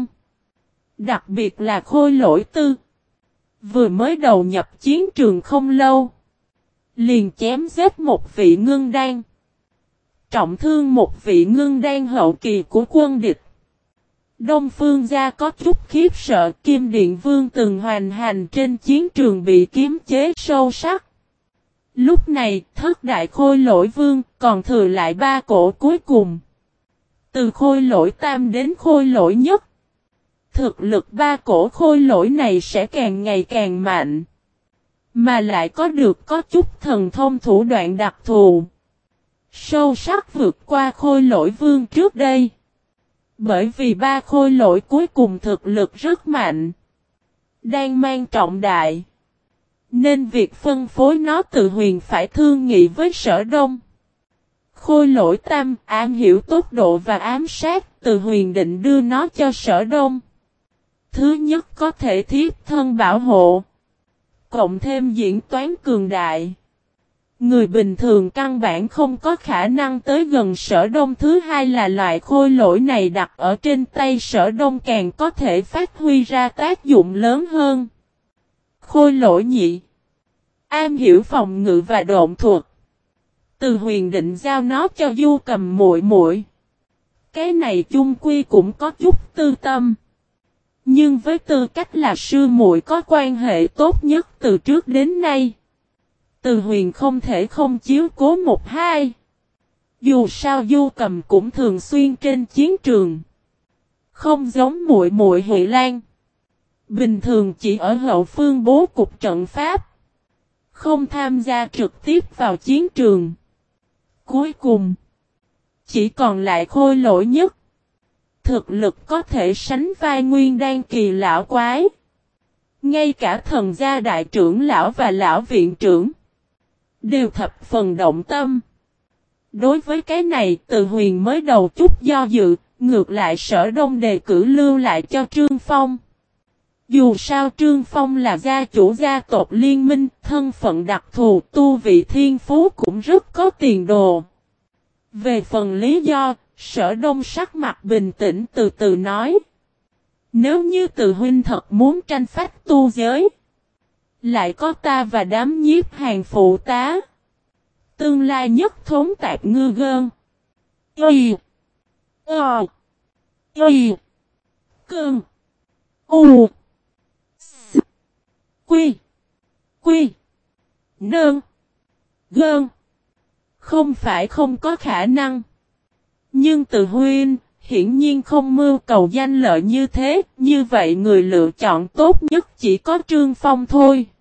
Đặc biệt là khôi lỗi tư. Vừa mới đầu nhập chiến trường không lâu, liền chém giết một vị ngưng đan, trọng thương một vị ngưng đan hậu kỳ của quân địch. Đông Phương gia có chút khiếp sợ, Kim Điện Vương từng hoành hành trên chiến trường bị kiếm chế sâu sắc. Lúc này, thất đại khôi lỗi vương còn thừa lại ba cổ cuối cùng. Từ khôi lỗi tam đến khôi lỗi nhất, thực lực ba cổ khôi lỗi này sẽ càng ngày càng mạnh. Mà lại có được có chút thần thông thủ đoạn đặc thù. Sâu sắc vượt qua khôi lỗi vương trước đây. Bởi vì ba khôi lỗi cuối cùng thực lực rất mạnh. Đang mang trọng đại. Nên việc phân phối nó từ huyền phải thương nghị với Sở Đông. Khôi lỗi tam am hiểu tốc độ và ám sát, từ huyền định đưa nó cho Sở Đông. Thứ nhất có thể thiếp thân bảo hộ. Cộng thêm diễn toán cường đại. Người bình thường căn bản không có khả năng tới gần Sở Đông. Thứ hai là loại khôi lỗi này đặt ở trên tay Sở Đông càng có thể phát huy ra tác dụng lớn hơn. Khôi lỗi nhị am hiểu phòng ngự và độn thuật. Từ huyền định giao nó cho Du Cầm muội muội. Cái này chung quy cũng có chút tư tâm. Nhưng với tư cách là sư muội có quan hệ tốt nhất từ trước đến nay. Từ huyền không thể không chiếu cố một hai. Dù sao Du Cầm cũng thường xuyên trên chiến trường. Không giống muội muội Huệ Lan. Bình thường chỉ ở hậu phương bố cục trận pháp. Không tham gia trực tiếp vào chiến trường. Cuối cùng, chỉ còn lại khôi lỗi nhất. Thực lực có thể sánh vai nguyên đan kỳ lão quái. Ngay cả thần gia đại trưởng lão và lão viện trưởng đều thập phần động tâm. Đối với cái này Từ huyền mới đầu chút do dự, ngược lại Sở Đông đề cử lưu lại cho Trương Phong. Dù sao Trương Phong là gia chủ gia tộc liên minh, thân phận đặc thù, tu vị thiên phú cũng rất có tiền đồ. Về phần lý do, Sở Đông sắc mặt bình tĩnh từ từ nói. Nếu như Từ huynh thật muốn tranh phách tu giới, lại có ta và đám nhiếp hàng phụ tá. Tương lai nhất thốn tạp ngư gơn. Y. Ờ. Y. Cơn. U. S. Quy. Quy. Nơn. Gơn. Không phải không có khả năng. Nhưng Từ huynh hiển nhiên không mưu cầu danh lợi như thế. Như vậy người lựa chọn tốt nhất chỉ có Trương Phong thôi.